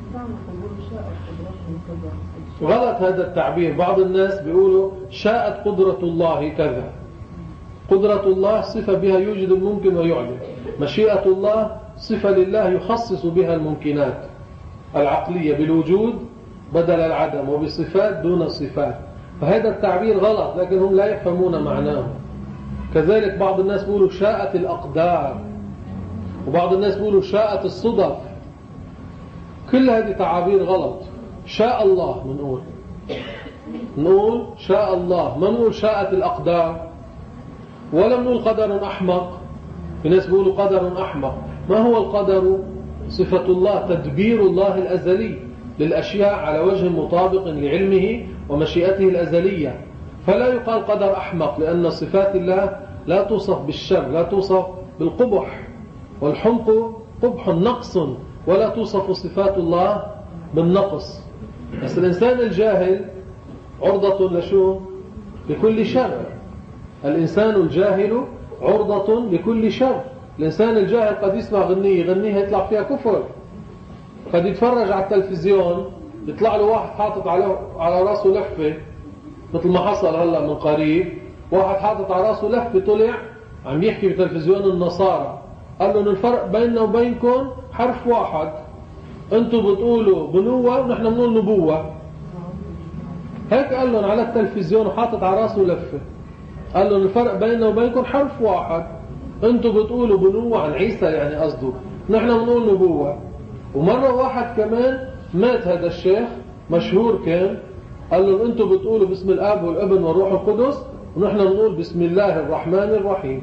Speaker 1: غلط هذا التعبير. بعض الناس بيقولوا شاءت قدرة الله كذا. قدرة الله صفة بها يوجد الممكن ويعدم. مشيئة الله صفة لله يخصص بها الممكنات العقلية بالوجود بدل العدم، وبصفات دون الصفات. فهذا التعبير غلط، لكن هم لا يفهمون معناه. كذلك بعض الناس بيقولوا شاءت الأقدار، وبعض الناس بيقولوا شاءت الصدف. كل هذه تعابير غلط. شاء الله منقول نقول شاء الله، ما نقول شاءت الأقدار، ولا نقول قدر أحمق. في ناس بيقولوا قدر أحمق. ما هو القدر؟ صفة الله، تدبير الله الأزلي للأشياء على وجه مطابق لعلمه ومشيئته الأزلية. فلا يقال قدر أحمق، لأن صفات الله لا توصف بالشر، لا توصف بالقبح، والحمق قبح نقص، ولا توصف صفات الله بالنقص. بس الإنسان الجاهل عرضة لشو؟ لكل شر. الإنسان الجاهل عرضة لكل شر. الإنسان الجاهل قد يسمع غنية غنية يطلع فيها كفر، قد يتفرج على التلفزيون يطلع له واحد حاطط على على راسه لفة مثل ما حصل هلا من قريب، واحد حاطط على راسه لفة طلع عم يحكي بتلفزيون النصارى، قال لهم الفرق بيننا وبينكم حرف واحد، انتم بتقولوا بنوة ونحن بنقول نبوة. هيك قال لهم على التلفزيون وحاطط على راسه لفة، قال لهم الفرق بيننا وبينكم حرف واحد، انتم بتقولوا بنوة عن عيسى يعني قصده، نحن بنقول نبوة. ومرة واحد كمان مات هذا الشيخ مشهور كان، قال لهم انتم بتقولوا باسم الاب والابن والروح القدس ونحن بنقول بسم الله الرحمن الرحيم.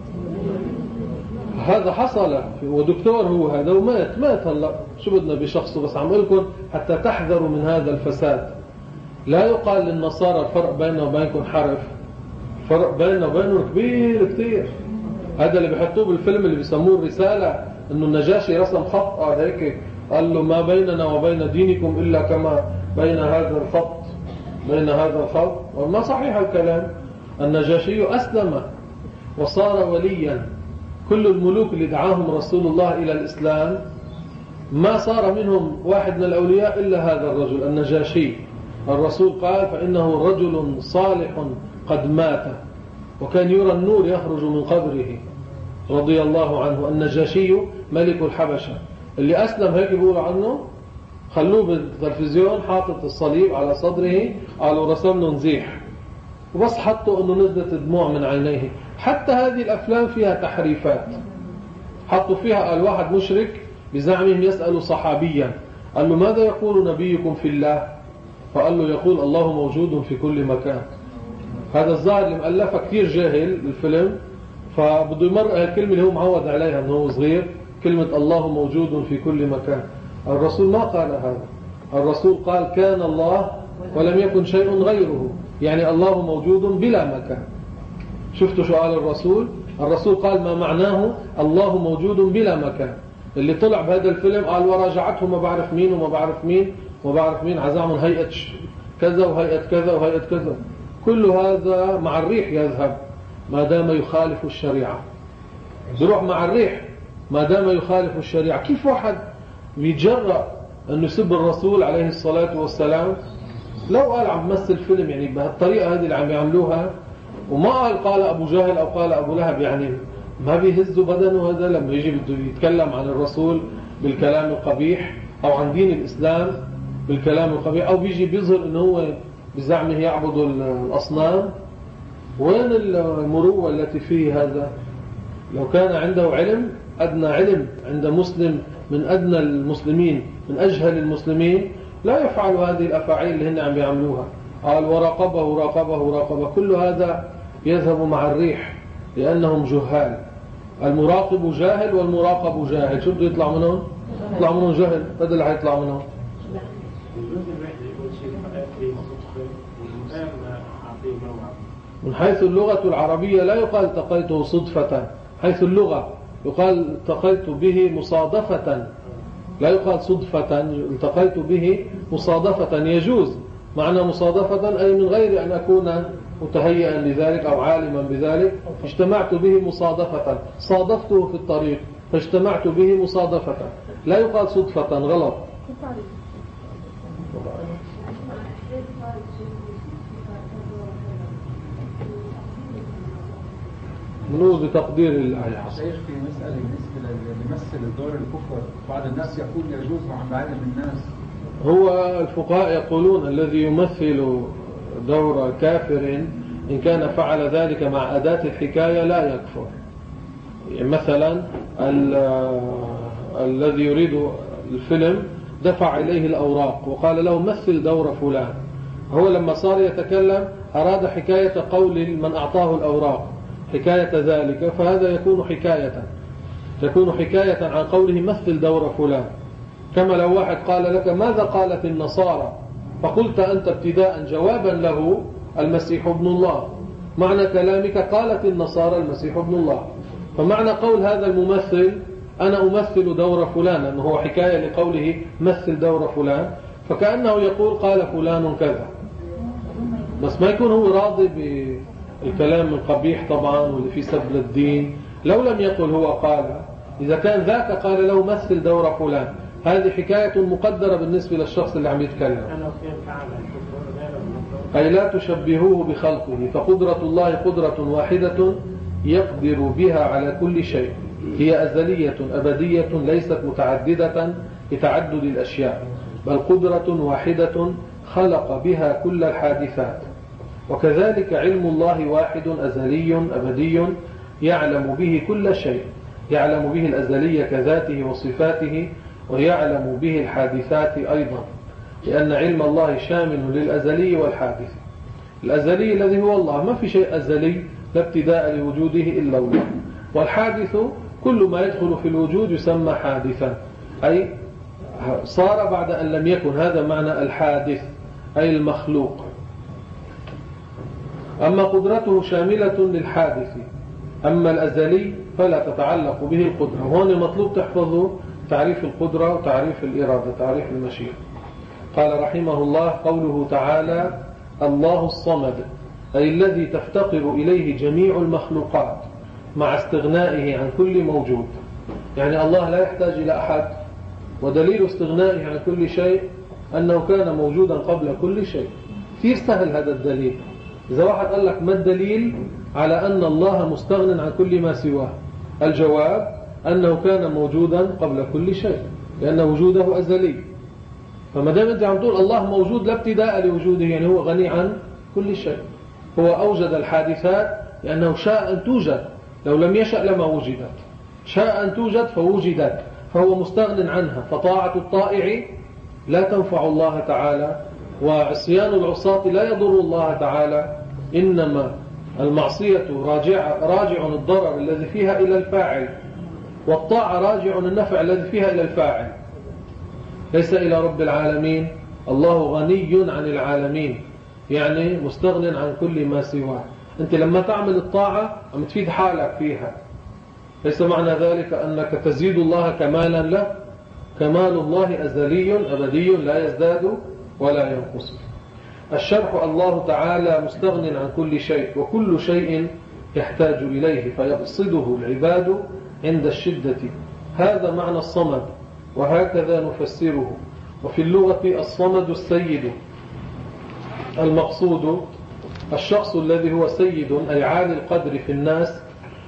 Speaker 1: هذا حصل، ودكتور هو هذا ومات مات هلا، شو بدنا بشخصه، بس عم لكم حتى تحذروا من هذا الفساد. لا يقال للنصارى الفرق بيننا وبينكم حرف، فرق بيننا وبينهم كبير كتير. هذا اللي بيحطوه بالفيلم اللي بيسموه الرسالة، انه النجاشي رسم خط قال هيك، قال له ما بيننا وبين دينكم الا كما بين هذا الخط بين هذا الخط. وما صحيح الكلام. النجاشي أسلم وصار وليا. كل الملوك اللي دعاهم رسول الله إلى الإسلام ما صار منهم واحد من الأولياء إلا هذا الرجل النجاشي. الرسول قال فإنه رجل صالح قد مات وكان يرى النور يخرج من قبره رضي الله عنه. النجاشي ملك الحبشة اللي أسلم هيك بيقولوا عنه، خلوه بالتلفزيون حاطط الصليب على صدره، قالوا رسم له نزيح، وبس حطوا انه نزلت دموع من عينيه. حتى هذه الافلام فيها تحريفات، حطوا فيها قال واحد مشرك بزعمهم يسأل صحابيا، قال له ماذا يقول نبيكم في الله؟ فقال له يقول الله موجود في كل مكان. هذا الظاهر اللي مؤلفه كثير جاهل الفيلم، فبده يمرق الكلمة اللي هو معود عليها من هو صغير، كلمة الله موجود في كل مكان. الرسول ما قال هذا، الرسول قال كان الله ولم يكن شيء غيره، يعني الله موجود بلا مكان. شفتوا شو قال الرسول؟ الرسول قال ما معناه الله موجود بلا مكان. اللي طلع بهذا الفيلم قال وراجعته ما بعرف مين وما بعرف مين وما بعرف مين، عزامهم هيئة كذا وهيئة كذا وهيئة كذا. كل هذا مع الريح يذهب ما دام يخالف الشريعة، بروح مع الريح ما دام يخالف الشريعة. كيف واحد بيتجرأ أن يسب الرسول عليه الصلاة والسلام؟ لو قال عم مثل فيلم يعني بهالطريقة هذه اللي عم يعملوها، وما قال قال أبو جهل أو قال أبو لهب، يعني ما بيهزوا بدنه هذا لما يجي بده يتكلم عن الرسول بالكلام القبيح أو عن دين الإسلام بالكلام القبيح، أو بيجي بيظهر أنه هو بزعمه يعبد الأصنام. وين المروة التي فيه هذا؟ لو كان عنده علم، أدنى علم عند مسلم من أدنى المسلمين من أجهل المسلمين، لا يفعل هذه الأفاعيل اللي هن عم يعملوها. قال وراقبه راقبه راقبه. كل هذا يذهب مع الريح لأنهم جهال. المراقب جاهل والمراقب جاهل. شو بده يطلع منهم؟ يطلع منهم جهل. هذا اللي حيطلع منهم. من حيث اللغة العربية لا يقال التقيته صدفة، حيث اللغة يقال التقيت به مصادفة، لا يقال صدفة، التقيت به مصادفة. يجوز معنى مصادفة أي من غير أن أكون متهيئا لذلك أو عالما بذلك، اجتمعت به مصادفة، صادفته في الطريق فاجتمعت به مصادفة. لا يقال صدفة، غلط. منوز بتقدير الآية.
Speaker 2: شيخ في مسألة بالنسبة لمثل الدور الكفر، بعض الناس يقول يجوز مع بعض الناس.
Speaker 1: هو الفقهاء يقولون الذي يمثل دور كافر إن كان فعل ذلك مع أداة الحكاية لا يكفر. يعني مثلا الذي يريد الفيلم دفع إليه الأوراق وقال له مثل دور فلان، هو لما صار يتكلم أراد حكاية قول من أعطاه الأوراق، حكاية ذلك، فهذا يكون حكاية تكون حكاية عن قوله مثل دور فلان. كما لو واحد قال لك ماذا قالت النصارى، فقلت أنت ابتداء جوابا له المسيح ابن الله، معنى كلامك قالت النصارى المسيح ابن الله. فمعنى قول هذا الممثل أنا أمثل دور فلان أنه هو حكاية لقوله مثل دور فلان، فكأنه يقول قال فلان كذا، بس ما يكون هو راضي بالكلام القبيح طبعا واللي فيه سب للدين. لو لم يقل هو قال، إذا كان ذاك قال له مثل دور فلان، هذه حكاية مقدرة بالنسبة للشخص اللي عم يتكلم. أي لا تشبهوه بخلقه، فقدرة الله قدرة واحدة يقدر بها على كل شيء، هي أزلية أبدية ليست متعددة بتعدد الأشياء، بل قدرة واحدة خلق بها كل الحادثات. وكذلك علم الله واحد أزلي أبدي يعلم به كل شيء، يعلم به الأزلية كذاته وصفاته، ويعلم به الحادثات أيضا، لأن علم الله شامل للأزلي والحادث. الأزلي الذي هو الله، ما في شيء أزلي لا ابتداء لوجوده إلا الله، والحادث كل ما يدخل في الوجود يسمى حادثا، أي صار بعد أن لم يكن، هذا معنى الحادث أي المخلوق. أما قدرته شاملة للحادث، أما الأزلي فلا تتعلق به القدرة. وهنا مطلوب تحفظوا تعريف القدرة وتعريف الإرادة، تعريف المشيئة. قال رحمه الله: قوله تعالى: الله الصمد، أي الذي تفتقر إليه جميع المخلوقات مع استغنائه عن كل موجود. يعني الله لا يحتاج إلى أحد، ودليل استغنائه عن كل شيء أنه كان موجودا قبل كل شيء. كثير سهل هذا الدليل. إذا واحد قال لك ما الدليل على أن الله مستغن عن كل ما سواه؟ الجواب أنه كان موجودا قبل كل شيء، لأن وجوده أزلي. فما دام أنت عم تقول الله موجود لا ابتداء لوجوده، يعني هو غني عن كل شيء. هو أوجد الحادثات لأنه شاء أن توجد، لو لم يشأ لما وجدت. شاء أن توجد فوجدت، فهو مستغن عنها. فطاعة الطائع لا تنفع الله تعالى، وعصيان العصاة لا يضر الله تعالى. إنما المعصية راجع, راجع الضرر الذي فيها إلى الفاعل، والطاعة راجع النفع الذي فيها إلى الفاعل، ليس إلى رب العالمين. الله غني عن العالمين، يعني مستغن عن كل ما سواه. أنت لما تعمل الطاعة عم تفيد حالك فيها، ليس معنى ذلك أنك تزيد الله كمالا، لا، كمال الله أزلي أبدي لا يزداد ولا ينقص. الشرح: الله تعالى مستغن عن كل شيء، وكل شيء يحتاج إليه فيقصده العباد عند الشدة. هذا معنى الصمد، وهكذا نفسره. وفي اللغة الصمد السيد، المقصود الشخص الذي هو سيد، أي عالي القدر في الناس،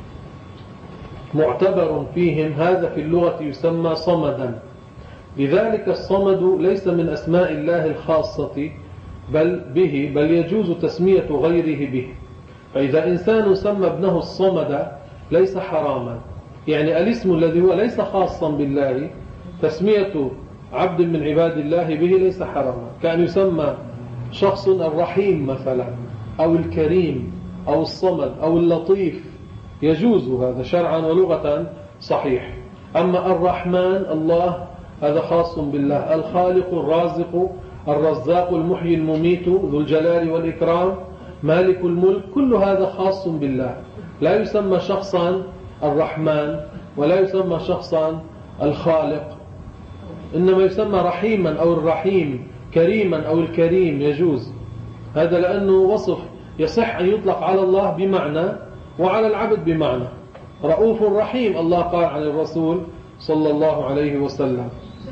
Speaker 1: معتبر فيهم. هذا في اللغة يسمى صمدا. لذلك الصمد ليس من أسماء الله الخاصة بل به، بل يجوز تسمية غيره به. فإذا إنسان سمى ابنه الصمد ليس حراما، يعني الاسم الذي هو ليس خاصا بالله تسمية عبد من عباد الله به ليس حراما. كأن يسمى شخص الرحيم مثلا، أو الكريم، أو الصمد، أو اللطيف، يجوز هذا شرعا ولغة صحيح. أما الرحمن الله هذا خاص بالله، الخالق الرازق الرزاق المحيي المميت ذو الجلال والإكرام مالك الملك، كل هذا خاص بالله. لا يسمى شخصا الرحمن ولا يسمى شخصا الخالق، إنما يسمى رحيما أو الرحيم، كريما أو الكريم، يجوز هذا، لأنه وصف يصح أن يطلق على الله بمعنى وعلى العبد بمعنى. رؤوف رحيم الله قال عن الرسول صلى الله عليه وسلم.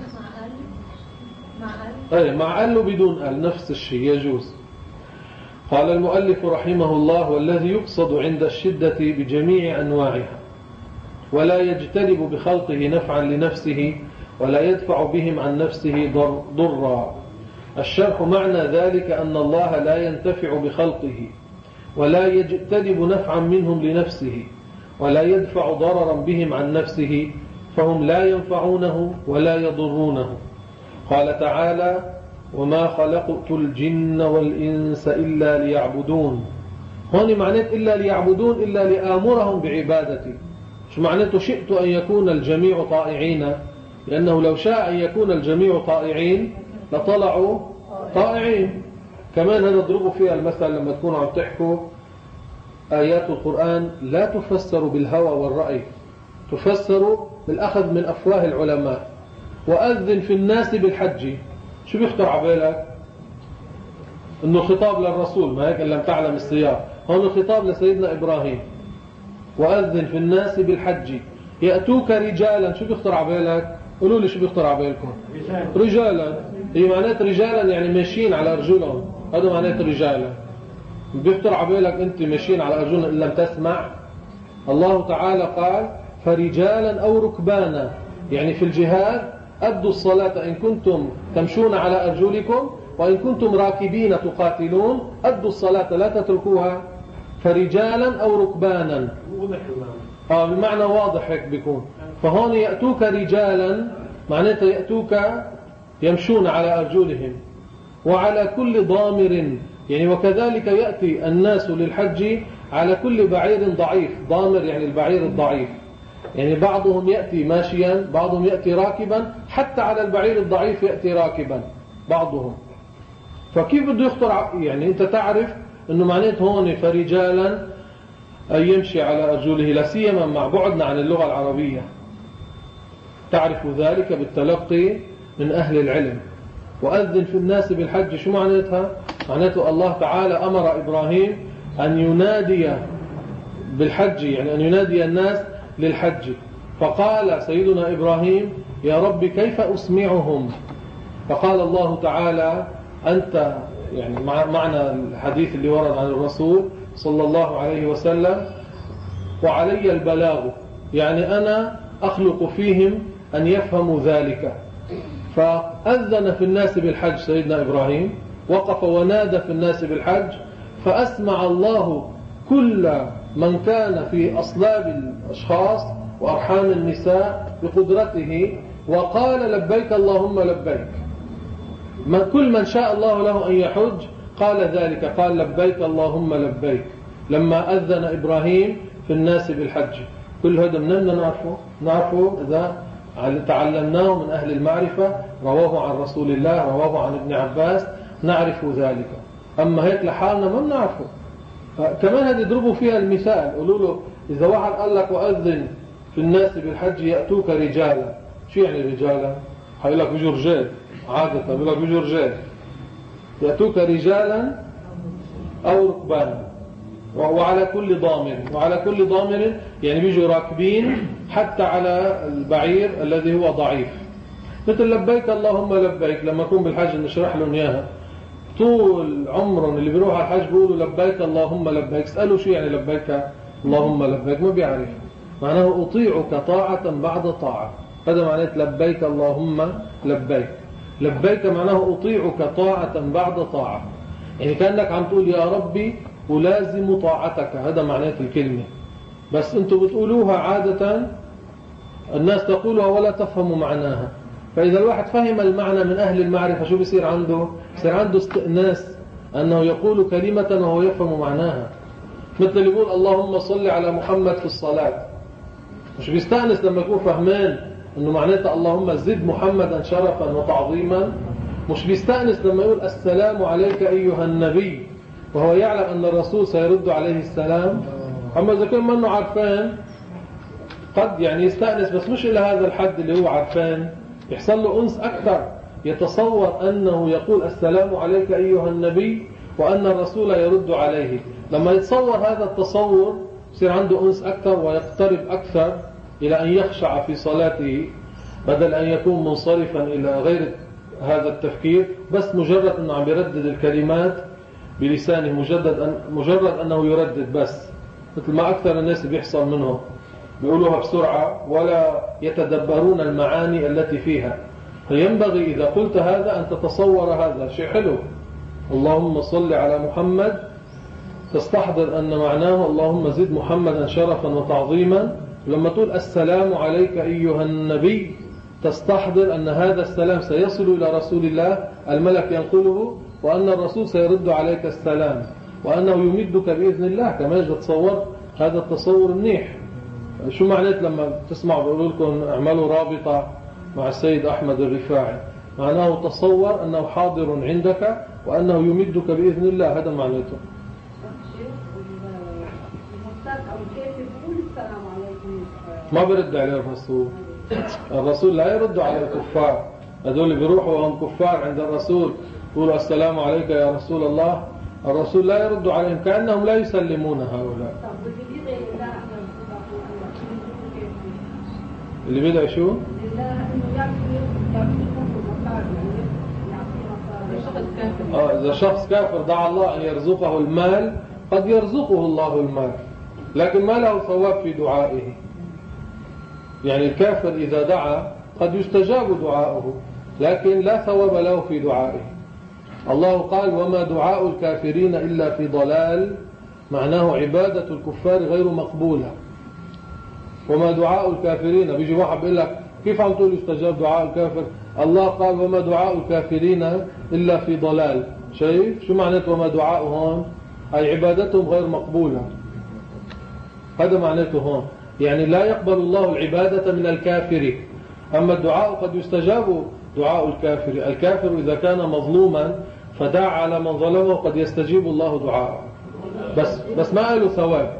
Speaker 1: أي مع أل بدون أل نفس الشيء يجوز. قال المؤلف رحمه الله: والذي يقصد عند الشدة بجميع أنواعها، ولا يجتلب بخلقه نفعا لنفسه، ولا يدفع بهم عن نفسه ضرا. الشرح: معنى ذلك أن الله لا ينتفع بخلقه، ولا يجتلب نفعا منهم لنفسه، ولا يدفع ضررا بهم عن نفسه، فهم لا ينفعونه ولا يضرونه. قال تعالى: وما خلقت الجن والإنس إلا ليعبدون. هون معنات إلا ليعبدون إلا لآمرهم بعبادتي. شو معناته؟ شئت أن يكون الجميع طائعين، لأنه لو شاء أن يكون الجميع طائعين لطلعوا طائعين. كمان هذا اضربوا فيها المثل لما تكونوا عم تحكوا آيات القرآن لا تفسر بالهوى والرأي، تفسر بالأخذ من أفواه العلماء. وأذن في الناس بالحج، شو بيخطر عبالك؟ إنه خطاب للرسول، ما هيك إن لم تعلم السياق. هون الخطاب لسيدنا إبراهيم. وأذن في الناس بالحج يأتوك رجالا، شو بيخطر عبالك؟ قولوا لي شو بيخطر عبالكم؟ رجالا. هي معنات رجالا يعني ماشيين على أرجلهم، هذا معنات رجالا. بيخطر عبالك أنت ماشيين على أرجلهم إن لم تسمع؟ الله تعالى قال فرجالا أو ركبانا، يعني في الجهاد أدوا الصلاة إن كنتم تمشون على أرجلكم، وإن كنتم راكبين تقاتلون أدوا الصلاة لا تتركوها. فرجالا أو ركبانا، آه بمعنى واضح هيك بيكون. فهون يأتوك رجالا معناته يأتوك يمشون على أرجلهم، وعلى كل ضامر، يعني وكذلك يأتي الناس للحج على كل بعير ضعيف. ضامر يعني البعير الضعيف، يعني بعضهم يأتي ماشيا، بعضهم يأتي راكبا، حتى على البعير الضعيف يأتي راكبا بعضهم. فكيف بده يخطر؟ يعني أنت تعرف أنه معناته هون فرجالا أن يمشي على أرجله، لا سيما مع بعدنا عن اللغة العربية. تعرف ذلك بالتلقي من أهل العلم. وأذن في الناس بالحج، شو معناتها؟ معناته الله تعالى أمر إبراهيم أن ينادي بالحج، يعني أن ينادي الناس للحج. فقال سيدنا إبراهيم يا رب كيف أسمعهم؟ فقال الله تعالى أنت، يعني معنى الحديث اللي ورد عن الرسول صلى الله عليه وسلم، وعلي البلاغ، يعني أنا أخلق فيهم أن يفهموا ذلك. فأذن في الناس بالحج سيدنا إبراهيم، وقف ونادى في الناس بالحج، فأسمع الله كل من كان في أصلاب الأشخاص وأرحام النساء بقدرته، وقال لبيك اللهم لبيك. من كل من شاء الله له أن يحج قال ذلك، قال لبيك اللهم لبيك لما أذن إبراهيم في الناس بالحج. كل هذا مننا نعرفه نعرفه إذا تعلمناه من أهل المعرفة، رواه عن رسول الله، رواه عن ابن عباس، نعرف ذلك. أما هيك لحالنا ما بنعرفه. كمان هذه يضربوا فيها المثال، قولوا له إذا واحد قال لك وأذن في الناس بالحج يأتوك رجالا، شو يعني رجالا؟ هيقول لك بيجوا رجال، عادة بيقول لك بيجوا رجال. يأتوك رجالا أو ركبانا، وعلى كل ضامر، وعلى كل ضامر يعني بيجوا راكبين حتى على البعير الذي هو ضعيف. مثل لبيك اللهم لبيك، لما يكون بالحج نشرح لهم إياها، طول عمرهم اللي بيروح على الحج بيقولوا لبيك اللهم لبيك. اسألوا شو يعني لبيك اللهم لبيك، ما بيعرف. معناه أطيعك طاعة بعد طاعة، هذا معناه لبيك اللهم لبيك. لبيك معناه أطيعك طاعة بعد طاعة، يعني كأنك عم تقول يا ربي ألازم طاعتك، هذا معناه الكلمة. بس أنتم بتقولوها عادة، الناس تقولها ولا تفهم معناها. فإذا الواحد فهم المعنى من أهل المعرفة شو بيصير عنده؟ بيصير عنده استئناس أنه يقول كلمة وهو يفهم معناها. مثل اللي يقول اللهم صل على محمد في الصلاة، مش بيستأنس لما يكون فهمان أنه معناته اللهم زد محمدا شرفا وتعظيما. مش بيستأنس لما يقول السلام عليك أيها النبي وهو يعلم أن الرسول سيرد عليه السلام. أما إذا كان منه عارفان قد يعني يستأنس، بس مش إلى هذا الحد اللي هو عارفان، يحصل له أنس أكثر، يتصور أنه يقول السلام عليك أيها النبي وأن الرسول يرد عليه. لما يتصور هذا التصور يصير عنده أنس أكثر ويقترب أكثر إلى أن يخشع في صلاته، بدل أن يكون منصرفا إلى غير هذا التفكير، بس مجرد أنه عم يردد الكلمات بلسانه، مجرد, أن مجرد أنه يردد بس، مثل ما أكثر الناس بيحصل منهم، بيقولوها بسرعة ولا يتدبرون المعاني التي فيها. فينبغي إذا قلت هذا أن تتصور هذا شيء حلو، اللهم صل على محمد، تستحضر أن معناه اللهم زد محمدا شرفا وتعظيما. لما تقول السلام عليك أيها النبي تستحضر أن هذا السلام سيصل إلى رسول الله، الملك ينقله، وأن الرسول سيرد عليك السلام، وأنه يمدك بإذن الله. كما تتصور هذا التصور منيح. شو معنات لما تسمع بيقولوا لكم اعملوا رابطة مع السيد أحمد الرفاعي؟ معناه تصور أنه حاضر عندك وأنه يمدك بإذن الله، هذا معناته. ما برد عليه الرسول، الرسول لا يرد على الكفار. هذول بيروحوا وهم كفار عند الرسول يقولوا السلام عليك يا رسول الله، الرسول لا يرد عليهم، كأنهم لا يسلمون هؤلاء. اللي بدأ شو؟ آه إذا شخص كافر دعا الله أن يرزقه المال قد يرزقه الله المال، لكن ما له ثواب في دعائه. يعني الكافر إذا دعا قد يستجاب دعاؤه، لكن لا ثواب له في دعائه. الله قال وما دعاء الكافرين إلا في ضلال، معناه عبادة الكفار غير مقبولة. وما دعاء الكافرين، بيجي واحد بيقول لك كيف عم تقول يستجاب دعاء الكافر؟ الله قال وما دعاء الكافرين إلا في ضلال. شايف شو معناته وما دعاء هون؟ أي عبادتهم غير مقبولة، هذا معناته هون. يعني لا يقبل الله العبادة من الكافر، أما الدعاء قد يستجاب دعاء الكافر. الكافر إذا كان مظلوما فدعا على من ظلمه قد يستجيب الله دعاءه، بس بس ما قالوا ثواب.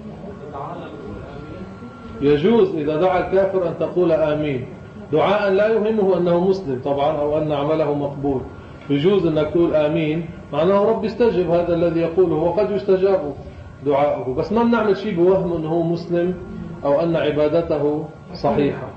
Speaker 1: يجوز إذا دعا الكافر أن تقول آمين دعاء لا يهمه أنه مسلم طبعا أو أن عمله مقبول. يجوز أنك تقول آمين معناه رب استجب هذا الذي يقوله، وقد يستجاب دعاءه، بس ما بنعمل شيء بوهم أنه مسلم أو أن عبادته صحيحة.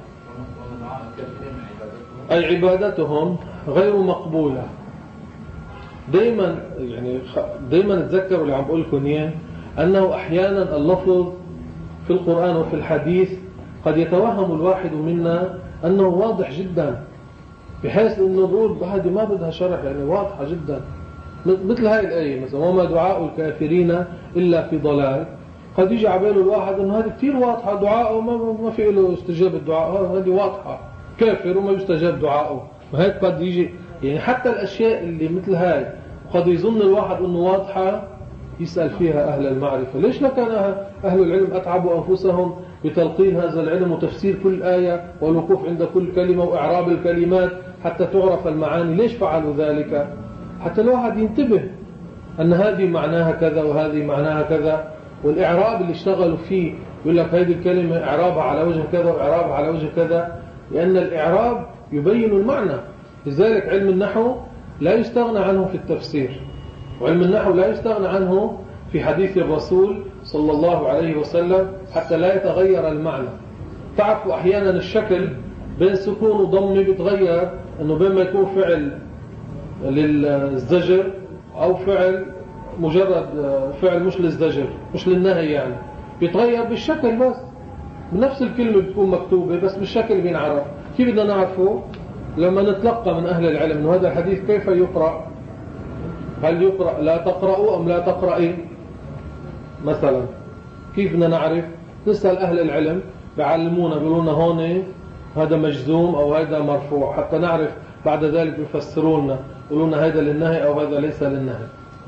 Speaker 1: أي عبادتهم غير مقبولة. دايما يعني دايما تذكروا اللي عم بقول لكم اياه، أنه أحيانا اللفظ في القرآن وفي الحديث قد يتوهم الواحد منا أنه واضح جدا، بحيث أنه نقول هذه ما بدها شرح، يعني واضحة جدا. مثل هاي الآية مثلا وما دعاء الكافرين إلا في ضلال، قد يجي عباله الواحد أنه هذه كثير واضحة، دعاءه ما في له استجابة الدعاء، هذه واضحة كافر وما يستجاب دعاءه. وهيك قد يجي يعني حتى الأشياء اللي مثل هاي قد يظن الواحد أنه واضحة يسأل فيها أهل المعرفة. ليش لكان أهل العلم أتعبوا أنفسهم بتلقين هذا العلم وتفسير كل آية والوقوف عند كل كلمة وإعراب الكلمات حتى تعرف المعاني؟ ليش فعلوا ذلك؟ حتى الواحد ينتبه أن هذه معناها كذا وهذه معناها كذا، والإعراب اللي اشتغلوا فيه يقول لك هذه الكلمة إعرابها على وجه كذا وإعرابها على وجه كذا، لأن الإعراب يبين المعنى. لذلك علم النحو لا يستغنى عنه في التفسير، وعلم النحو لا يستغنى عنه في حديث الرسول صلى الله عليه وسلم حتى لا يتغير المعنى. تعرفوا أحيانا الشكل بين سكون وضم بيتغير، أنه بين ما يكون فعل للزجر أو فعل مجرد فعل مش للزجر مش للنهي، يعني بيتغير بالشكل بس، بنفس الكلمة بتكون مكتوبة بس بالشكل بينعرف. كيف بدنا نعرفه؟ لما نتلقى من أهل العلم أنه هذا الحديث كيف يقرأ، هل يقرأ لا تقرأوا أم لا تقرأي مثلا. كيف بدنا نعرف؟ نسأل أهل العلم بيعلمونا بيقولونا هون هذا مجزوم أو هذا مرفوع، حتى نعرف بعد ذلك يفسرونا يقولونا هذا للنهي أو هذا ليس للنهي.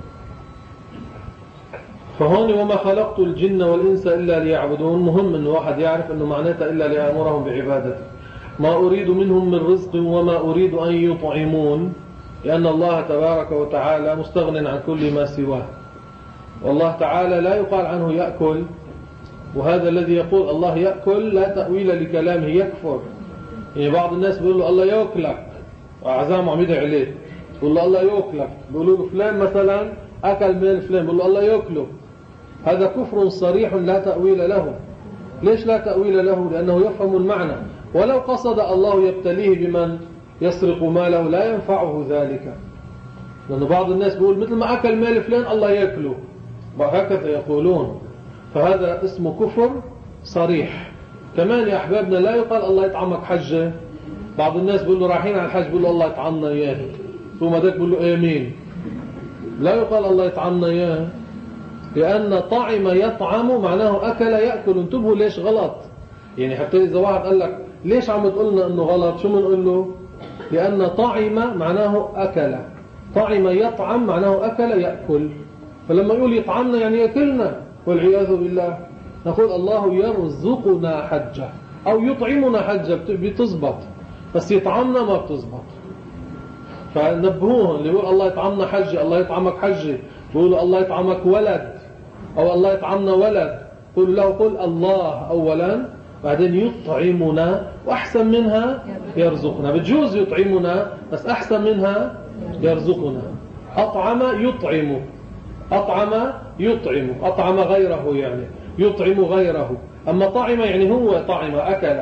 Speaker 1: فهون وما خلقت الجن والإنس إلا ليعبدون، مهم أن واحد يعرف أنه معناته إلا ليأمرهم بعبادته. ما أريد منهم من رزق وما أريد أن يطعمون، لأن الله تبارك وتعالى مستغن عن كل ما سواه. والله تعالى لا يقال عنه يأكل، وهذا الذي يقول الله يأكل لا تأويل لكلامه، يكفر. يعني بعض الناس بيقول له الله يأكلك، وأعزام عميدة عليه بيقول له الله يأكلك، بيقولوا له فلان مثلا أكل من فلان بيقول له الله يأكله. هذا كفر صريح لا تأويل له. ليش لا تأويل له؟ لأنه يفهم المعنى. ولو قصد الله يبتليه بمن يسرق ماله لا ينفعه ذلك، لأن بعض الناس بيقول مثل ما أكل مال فلان الله يأكله، وهكذا يقولون. فهذا اسمه كفر صريح. كمان يا أحبابنا لا يقال الله يطعمك حجة. بعض الناس بيقول له رايحين على الحج بيقول له الله يطعمنا إياه، ثم ذاك بيقول له آمين. لا يقال الله يطعمنا إياه، لأن طعم يطعم معناه أكل يأكل. انتبهوا ليش غلط. يعني حتى إذا واحد قال لك ليش عم تقولنا أنه غلط، شو منقول له؟ لأن طعم معناه أكل، طعم يطعم معناه أكل يأكل. فلما يقول يطعمنا يعني يأكلنا والعياذ بالله. نقول الله يرزقنا حجة أو يطعمنا حجة بتزبط، بس يطعمنا ما بتزبط. فنبهوهم اللي يقول الله يطعمنا حجة الله يطعمك حجة، يقولوا الله يطعمك ولد أو الله يطعمنا ولد، قل له قل الله أولا بعدين يطعمنا، وأحسن منها يرزقنا. بتجوز يطعمنا بس أحسن منها يرزقنا. أطعم يطعم، أطعم يطعم، أطعم غيره يعني يطعم غيره. أما طعم يعني هو طعم أكل،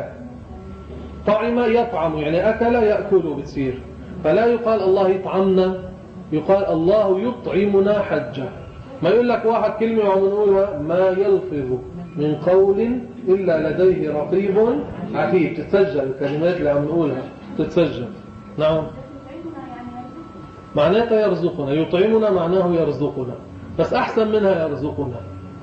Speaker 1: طعم يطعم يعني أكل يأكل بتصير. فلا يقال الله يطعمنا يقال الله يطعمنا حجة. ما يقول لك واحد كلمة وعم نقولها ما يلفظ من قول إلا لديه رقيب عتيد. تتسجل الكلمات اللي عم نقولها تتسجل. نعم معناتها يرزقنا. يطعمنا معناه يرزقنا، بس أحسن منها يرزقنا.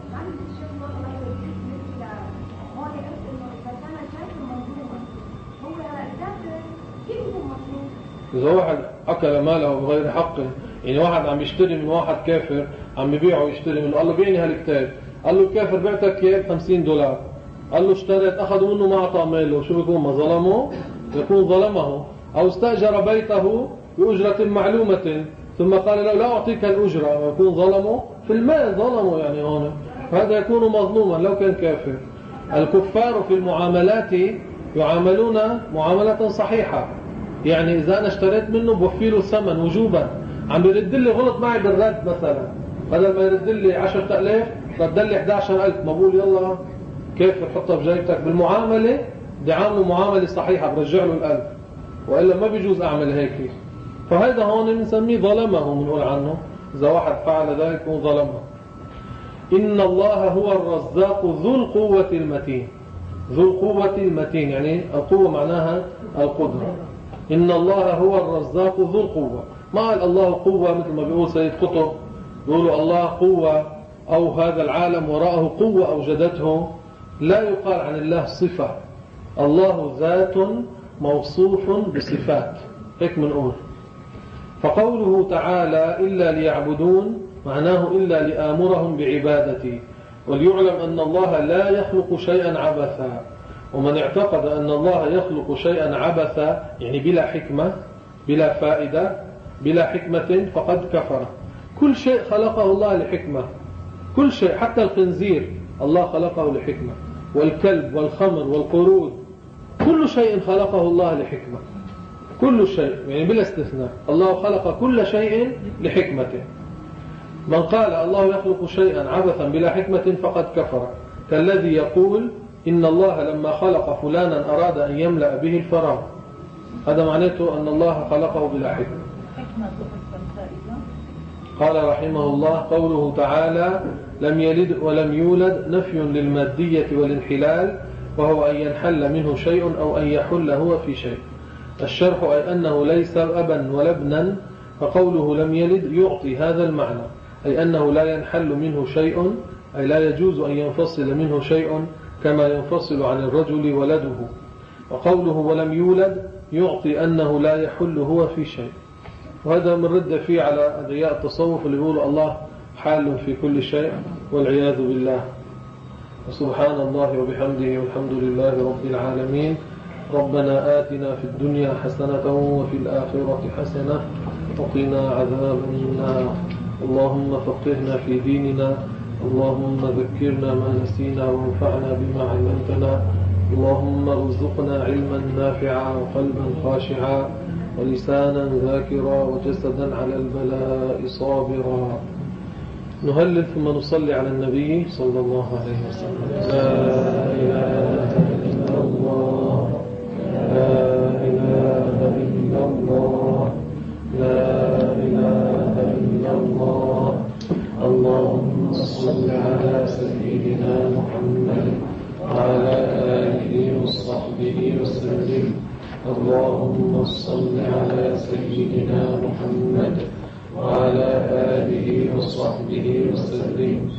Speaker 1: إذا واحد أكل ماله بغير حقه، يعني واحد عم يشتري من واحد كافر عم يبيعه ويشتري منه، قال له بيعني هالكتاب، قال له الكافر بعتك اياه ب خمسين دولار، قال له اشتريت، أخذوا منه ما أعطى ماله، شو بيكون؟ ما ظلمه؟ يكون ظلمه. أو استأجر بيته بأجرة معلومة ثم قال له لا أعطيك الأجرة، ويكون ظلمه في المال، ظلمه يعني هون، فهذا يكون مظلوما لو كان كافر. الكفار في المعاملات يعاملون معاملة صحيحة، يعني إذا أنا اشتريت منه بوفي له الثمن وجوبا، عم بيرد لي غلط معي بالرد مثلا، بدل ما يرد لي عشرة آلاف رد لي إحدى عشر ألف، ما بقول يلا كيف حطها بجيبتك؟ بالمعاملة بدي عامله معاملة صحيحة برجع له الألف، وإلا ما بيجوز أعمل هيك. فهذا هون بنسميه ظلمه، بنقول عنه إذا واحد فعل ذلك هو ظلمه. إن الله هو الرزاق ذو القوة المتين. ذو القوة المتين يعني القوة معناها القدرة. إن الله هو الرزاق ذو القوة. ما قال الله قوة مثل ما بيقول سيد قطب، بيقولوا الله قوة أو هذا العالم وراءه قوة أوجدته. لا يقال عن الله صفة، الله ذات موصوف بصفات، هيك منقول. فقوله تعالى إلا ليعبدون معناه إلا لآمرهم بعبادتي. وليعلم أن الله لا يخلق شيئا عبثا، ومن اعتقد أن الله يخلق شيئا عبثا يعني بلا حكمة بلا فائدة بلا حكمة فقد كفر. كل شيء خلقه الله لحكمة، كل شيء، حتى الخنزير الله خلقه لحكمة، والكلب والخمر والقرود، كل شيء خلقه الله لحكمة، كل شيء يعني بلا استثناء. الله خلق كل شيء لحكمته. من قال الله يخلق شيئا عبثا بلا حكمة فقد كفر، كالذي يقول إن الله لما خلق فلانا أراد أن يملأ به الفراغ، هذا معناته أن الله خلقه بلا حكمة. قال رحمه الله قوله تعالى لم يلد ولم يولد نفي للمادية والانحلال، وهو أن ينحل منه شيء أو أن يحل هو في شيء. الشرح أي أنه ليس أبا ولا ابنا، فقوله لم يلد يعطي هذا المعنى، أي أنه لا ينحل منه شيء، أي لا يجوز أن ينفصل منه شيء كما ينفصل عن الرجل ولده. وقوله ولم يولد يعطي أنه لا يحل هو في شيء. وهذا من رد فيه على أدعياء التصوف اللي يقولوا الله حال في كل شيء والعياذ بالله. وسبحان الله وبحمده والحمد لله رب العالمين. ربنا آتنا في الدنيا حسنة وفي الآخرة حسنة وقنا عذاب النار. اللهم فقهنا في ديننا، اللهم ذكرنا ما نسينا وانفعنا بما علمتنا، اللهم ارزقنا علما نافعا وقلبا خاشعا ولسانا ذاكرا وجسدا على البلاء صابرا. نهلل ثم نصلي على النبي صلى الله عليه وسلم. لا إله إلا الله، لا إله إلا الله، لا إله إلا الله. اللهم صل على سيدنا محمد وعلى آله وصحبه وسلم. اللهم صل على سيدنا محمد وعلى آله وصحبه وسلم.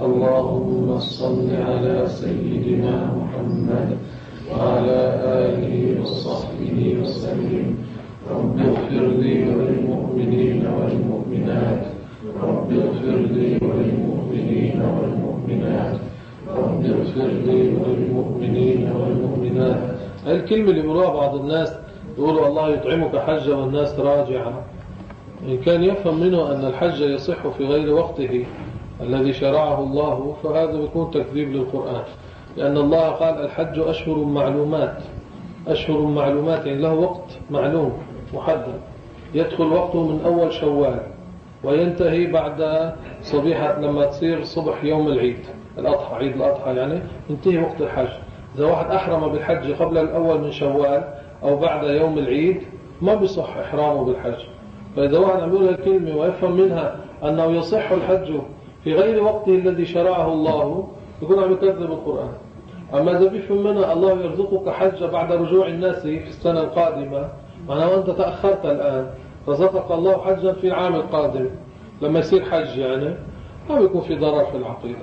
Speaker 1: اللهم صل على سيدنا محمد وعلى آله وصحبه وسلم. رب اغفر لي وللمؤمنين والمؤمنات، رب اغفر لي وللمؤمنين والمؤمنات، رب اغفر لي وللمؤمنين والمؤمنات. الكلمة اللي بيقولوها بعض الناس يقولوا الله يطعمك حجة والناس راجعة، إن كان يفهم منه أن الحج يصح في غير وقته الذي شرعه الله فهذا بيكون تكذيب للقرآن، لأن الله قال الحج أشهر معلومات. أشهر معلومات يعني له وقت معلوم محدد، يدخل وقته من أول شوال وينتهي بعد صبيحة لما تصير صبح يوم العيد الأضحى، عيد الأضحى يعني ينتهي وقت الحج. إذا واحد أحرم بالحج قبل الأول من شوال أو بعد يوم العيد ما بيصح إحرامه بالحج. فإذا واحد عم يقول الكلمة ويفهم منها أنه يصح الحج في غير وقته الذي شرعه الله يكون عم يكذب القرآن. أما إذا بيفهم منها الله يرزقك حج بعد رجوع الناس في السنة القادمة، معناه أنت تأخرت الآن، رزقك الله حجا في العام القادم لما يصير حج، يعني ما بيكون في ضرر في العقيدة.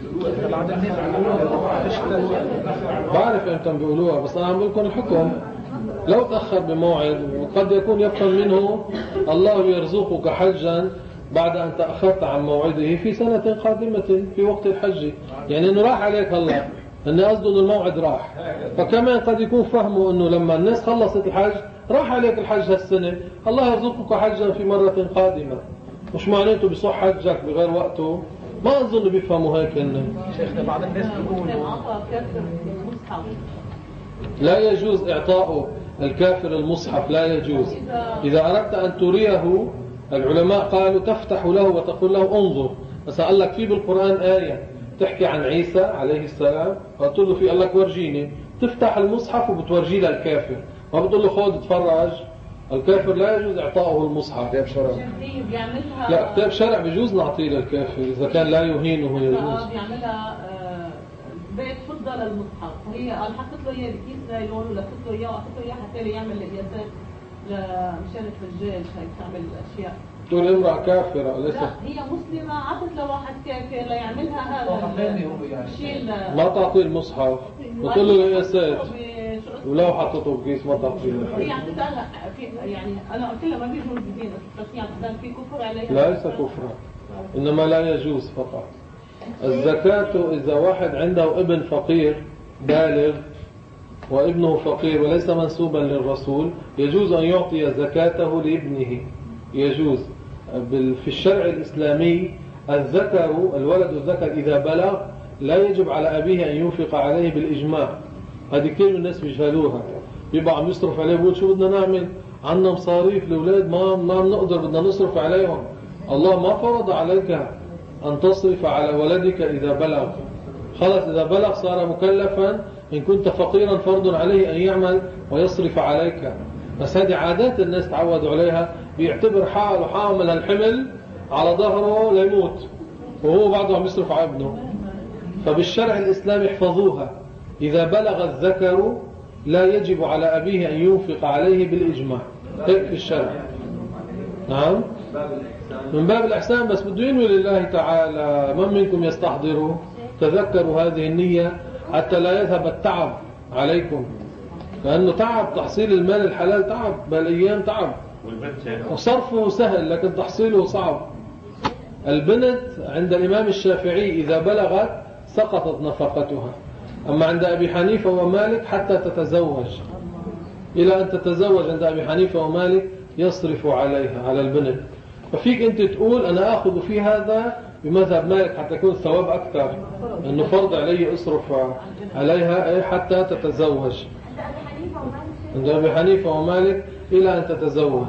Speaker 1: بعرف أنتم بيقولوها، بس أنا عم بقول لكم الحكم. لو تأخر بموعد وقد يكون يفهم منه الله يرزقك حجا بعد أن تأخرت عن موعده في سنة قادمة في وقت الحج، يعني أنه راح عليك هلا، أنه قصده أن الموعد راح. فكمان قد يكون فهمه أنه لما الناس خلصت الحج راح عليك الحج هالسنة، الله يرزقك حجا في مرة قادمة، مش معناته بصح حجك بغير وقته. ما أظن بيفهموا هيك إنه
Speaker 3: شيخنا بعض الناس بيقولوا
Speaker 1: لا يجوز إعطاء الكافر المصحف، لا يجوز. إذا أردت أن تريه، العلماء قالوا تفتح له وتقول له انظر. بس قال لك في بالقرآن آية تحكي عن عيسى عليه السلام، قلت له في، قال لك ورجيني. تفتح المصحف وبتورجيه للكافر، ما بتقول له خذ اتفرج. الكافر لا يجوز إعطاؤه المصحف.
Speaker 4: كتاب شرع.
Speaker 1: لا، كتاب شرع بيجوز نعطيه للكافر إذا كان لا يهينه يجوز.
Speaker 5: بيعملها بيت فضة للمصحف، هي قال حطت له اياه بكيس نايلون ولا حطت له اياه وحطت له اياه حتى يعمل القياسات لمشان الرجال هيك تعمل الاشياء.
Speaker 1: تقول امرأة كافرة ليس؟
Speaker 5: لا، هي مسلمة عطت لواحد كافر ليعملها هذا الشيء.
Speaker 1: ما تعطيه المصحف وتقول له القياسات، ولو حطته بكيس ما تعطيه.
Speaker 5: هي عم تسأل يعني أنا قلت لها ما بيجوز بدين، بس يعني كان في كفر عليها.
Speaker 1: ليس كفرا، إنما لا يجوز فقط. الزكاة إذا واحد عنده ابن فقير بالغ وابنه فقير وليس منسوبا للرسول، يجوز أن يعطي زكاته لابنه. يجوز. في الشرع الإسلامي الذكر، الولد الذكر إذا بلغ لا يجب على أبيه أن ينفق عليه بالإجماع. هذه كثير من الناس بيجهلوها، بيبقى عم يصرف عليه، بيقول شو بدنا نعمل، عنا مصاريف الأولاد ما ما بنقدر، بدنا نصرف عليهم. الله ما فرض عليك أن تصرف على ولدك إذا بلغ، خلص إذا بلغ صار مكلفا. إن كنت فقيرا فرض عليه أن يعمل ويصرف عليك. بس هذه عادات الناس تعودوا عليها، بيعتبر حاله حامل الحمل على ظهره ليموت وهو بعده عم يصرف على ابنه. فبالشرع الإسلامي احفظوها، إذا بلغ الذكر لا يجب على أبيه أن ينفق عليه بالإجماع، هيك في الشرع. نعم، من باب الإحسان، بس بده ينوي لله تعالى. من منكم يستحضروا، تذكروا هذه النية حتى لا يذهب التعب عليكم، لأنه تعب تحصيل المال الحلال، تعب بالأيام، تعب وصرفه سهل لكن تحصيله صعب. البنت عند الإمام الشافعي إذا بلغت سقطت نفقتها، أما عند أبي حنيفة ومالك حتى تتزوج، إلى أن تتزوج عند أبي حنيفة ومالك يصرف عليها، على البنت. ففيك أنت تقول أنا أخذ في هذا بمذهب مالك حتى يكون الثواب أكثر، أنه فرض علي أصرف عليها حتى تتزوج عند أبي حنيفة ومالك إلى أن تتزوج.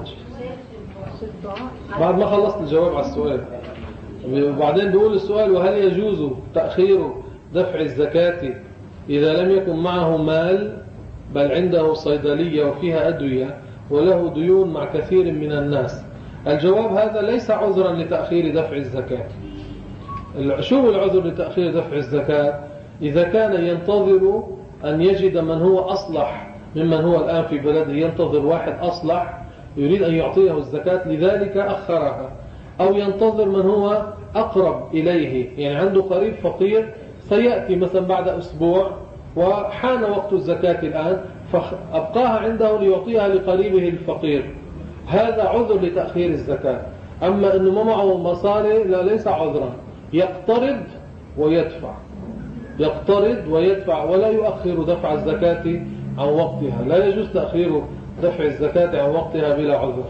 Speaker 1: بعد ما خلصت الجواب على السؤال، وبعدين بيقول السؤال: وهل يجوز تأخير دفع الزكاة إذا لم يكن معه مال بل عنده صيدلية وفيها أدوية وله ديون مع كثير من الناس؟ الجواب: هذا ليس عذرا لتأخير دفع الزكاة. شو العذر لتأخير دفع الزكاة؟ إذا كان ينتظر أن يجد من هو أصلح ممن هو الآن في بلده، ينتظر واحد أصلح يريد أن يعطيه الزكاة لذلك أخرها، أو ينتظر من هو أقرب إليه، يعني عنده قريب فقير سيأتي مثلا بعد أسبوع وحان وقت الزكاة الآن، فأبقاها عنده ليعطيها لقريبه الفقير. هذا عذر لتأخير الزكاة. أما أنه ما معه مصاري لا، ليس عذرا. يقترض ويدفع، يقترض ويدفع ولا يؤخر دفع الزكاة عن وقتها. لا يجوز تأخير دفع الزكاة عن وقتها بلا عذر.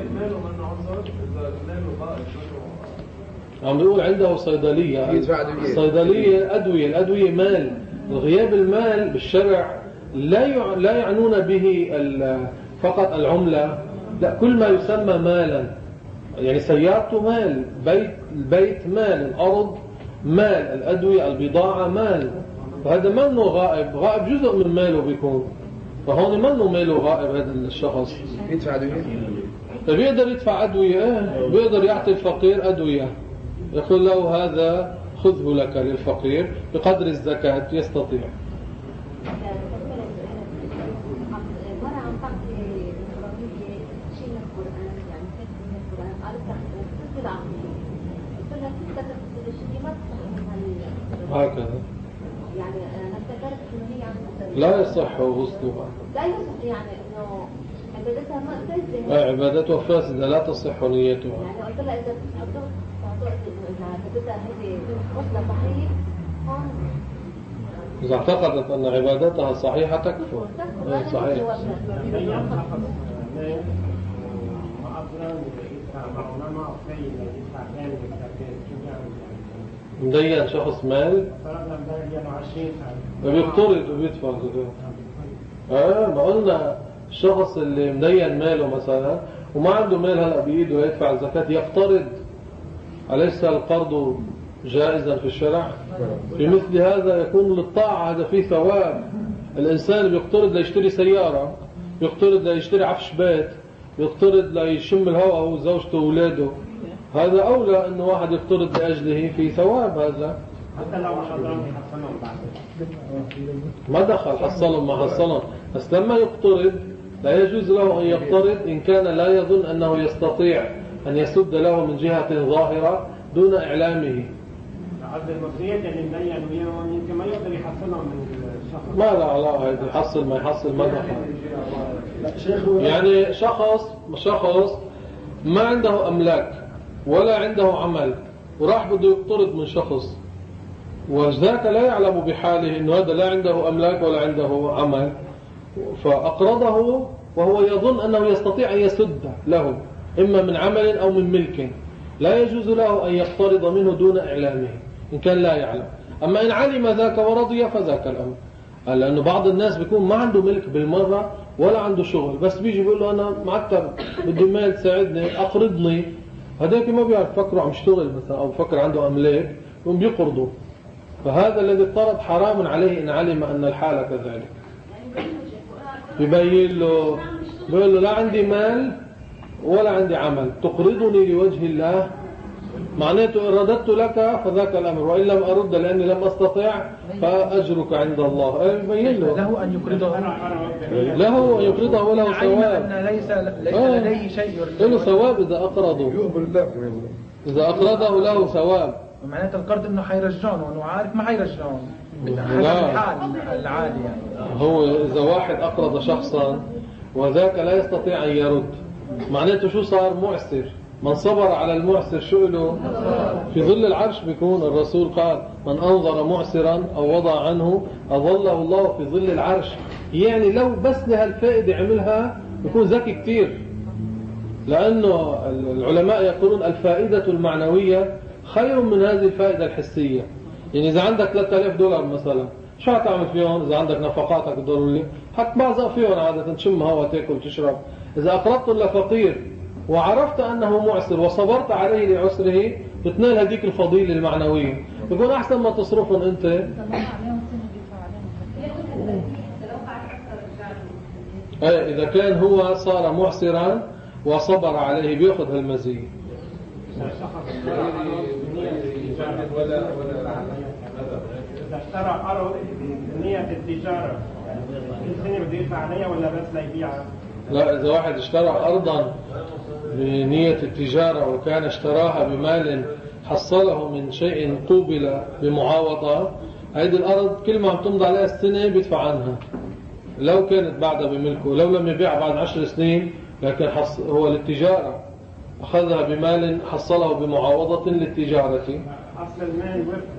Speaker 1: عم بيقول عنده صيدلية، الصيدلية أدوية، الأدوية مال. غياب المال بالشرع لا لا يعنون به فقط العملة، لا، كل ما يسمى مالا. يعني سيارته مال، بيت البيت مال، الأرض مال، الأدوية البضاعة مال. فهذا منه غائب، غائب جزء من ماله بيكون، فهون منه ماله غائب هذا الشخص.
Speaker 4: يدفع ديون
Speaker 1: بيقدر يدفع أدوية، إيه؟ بيقدر يعطي الفقير أدوية، يقول له هذا خذه لك للفقير بقدر الزكاة يستطيع. هكذا
Speaker 4: يعني انا افتكرت انه هي عم
Speaker 1: لا يصح وغسلها،
Speaker 4: لا يصح، يعني انه عبادتها ما فاسده.
Speaker 1: آه عبادتها فاسدة لا تصح نيتها.
Speaker 4: يعني قلت لها اذا بتعطوك تعطوك انه عبادتها هذه غسله صحيح هون
Speaker 1: إذا اعتقدت أن عبادتها صحيحة تكفر. آه صحيح. مدين شخص مال بيقترض وبيدفع زكاة. اه ما قلنا الشخص اللي مدين ماله مثلا وما عنده مال هلا بإيده يدفع الزكاة يقترض، أليس القرض جائزا في الشرع؟ في مثل هذا يكون للطاعة، هذا فيه ثواب. الإنسان بيقترض ليشتري سيارة، بيقترض ليشتري عفش بيت، بيقترض ليشم الهواء هو وزوجته وولاده، هذا أولى أنه واحد يقترض لأجله في ثواب. هذا
Speaker 6: حتى لو حضرهم يحصلهم بعد
Speaker 1: ما دخل حصلهم ما حصلهم، بس لما يقترض لا يجوز له أن يقترض إن كان لا يظن أنه يستطيع أن يسد له من جهة ظاهرة دون إعلامه.
Speaker 6: عقد المصريات اللي مبين وياهم يمكن ما يقدر يحصلهم من الشخص.
Speaker 1: ما لا علاقة، يحصل ما يحصل ما دخل. يعني شخص شخص ما عنده أملاك ولا عنده عمل وراح بده يقترض من شخص، وذاك لا يعلم بحاله إنه هذا لا عنده أملاك ولا عنده عمل، فأقرضه وهو يظن أنه يستطيع أن يسد له إما من عمل أو من ملك، لا يجوز له أن يقترض منه دون إعلامه إن كان لا يعلم. أما إن علم ذاك ورضي فذاك الأمر. لأنه بعض الناس بيكون ما عنده ملك بالمرة ولا عنده شغل، بس بيجي بيقول له أنا معتب بدي مال تساعدني أقرضني، هذاك ما بيعرف فكره عم يشتغل مثلا أو فكر عنده أملاك يقوم بيقرضه، فهذا الذي اقترض حرام عليه إن علم أن الحالة كذلك. يبين له بيقول له لا عندي مال ولا عندي عمل تقرضني لوجه الله، معناته إن رددت لك فذاك الأمر، وإن لم أرد لأني لم أستطيع فأجرك عند الله. يبين له
Speaker 3: له أن يقرضه،
Speaker 1: له أن يقرضه وله ثواب،
Speaker 3: أن ليس ليس لديه شيء
Speaker 1: له ثواب إذا أقرضه، إذا أقرضه له ثواب.
Speaker 3: معناته القرض إنه حيرجعون وإنه عارف ما حيرجعون
Speaker 1: لا
Speaker 3: الحال العادي يعني.
Speaker 1: هو إذا واحد أقرض شخصا وذاك لا يستطيع أن يرد، معناته شو صار؟ معسر. من صبر على المعسر شو له؟ في ظل العرش بيكون. الرسول قال من أنظر معسرا أو وضع عنه أظله الله في ظل العرش. يعني لو بس لها الفائدة عملها بيكون ذكي كتير، لأنه العلماء يقولون الفائدة المعنوية خير من هذه الفائدة الحسية. يعني إذا عندك ثلاثة آلاف دولار مثلا شو هتعمل فيهم؟ إذا عندك نفقاتك الضرورية هتبعزق فيهم عادة، تشم هوا تاكل تشرب. إذا أقرضت لفقير وعرفت أنه معسر وصبرت عليه لعسره بتنال هذيك الفضيلة المعنوية، يكون أحسن ما تصرفهم أنت. أي إذا كان هو صار معسرا وصبر عليه بيأخذ هالمزية.
Speaker 6: ولا ولا إذا اشترى أرض بنية التجارة السنة بده يدفع عليها ولا بس ليبيعها؟
Speaker 1: لا، إذا واحد اشترى أرضا بنية التجارة وكان اشتراها بمال حصله من شيء قوبل بمعاوضة، هذه الأرض كل ما تمضى عليها السنة بيدفع عنها لو كانت بعدها بملكه، لو لم يبيع بعد عشر سنين لكن حص... هو للتجارة أخذها بمال حصله بمعاوضة للتجارة.
Speaker 6: أصل المال ورث.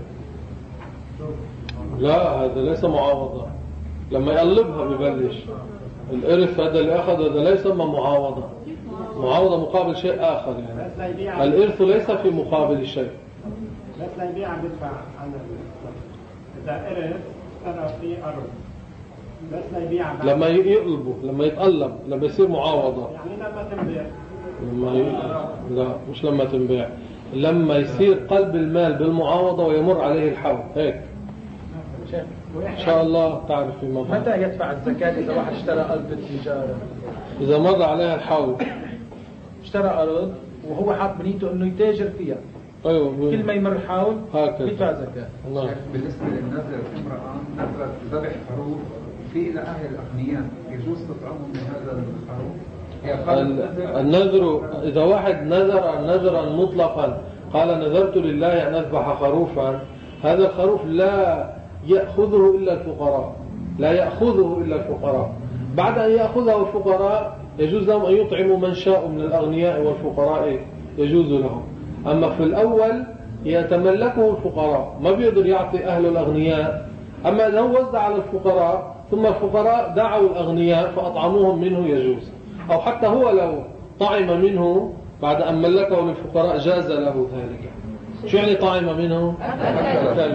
Speaker 1: لا، هذا ليس معاوضة، لما يقلبها ببلش الإرث هذا اللي أخذ هذا لا يسمى معاوضة. معاوضة مقابل شيء آخر، يعني الإرث ليس في مقابل الشيء.
Speaker 6: بس لا يبيع بدفع عن إذا إرث اشترى فيه أرض بس لا يبيع
Speaker 1: لما يقلبه، لما يتقلب، لما يصير معاوضة.
Speaker 6: يعني لما تنبيع
Speaker 1: لما ي... لا مش لما تنبيع، لما يصير قلب المال بالمعاوضة ويمر عليه الحول هيك. إن شاء الله تعرف في موضوع.
Speaker 3: متى يدفع الزكاة إذا واحد اشترى قلب التجارة؟
Speaker 1: إذا مر عليها الحول
Speaker 3: اشترى أرض وهو حاط بنيته إنه يتاجر فيها.
Speaker 1: أيوة.
Speaker 3: كل ما يمر حول
Speaker 1: هكذا
Speaker 3: يدفع زكاة.
Speaker 1: نعم.
Speaker 2: بالنسبة للنذر، امرأة نذرت ذبح خروف في إلى أهل الأغنياء، يجوز تطعمهم من هذا الخروف؟
Speaker 1: النذر إذا واحد نذر نذرا مطلقا قال نذرت لله أن أذبح خروفا، هذا الخروف لا يأخذه إلا الفقراء، لا يأخذه إلا الفقراء. بعد أن يأخذه الفقراء يجوز لهم أن يطعموا من شاء من الأغنياء والفقراء، يجوز لهم. أما في الأول يتملكه الفقراء، ما بيقدر يعطي أهل الأغنياء. أما إذا هو وزع على الفقراء ثم الفقراء دعوا الأغنياء فأطعموهم منه يجوز. أو حتى هو لو طعم منه بعد أن ملكه للفقراء جاز له ذلك. شو يعني طعم منه؟ أكل.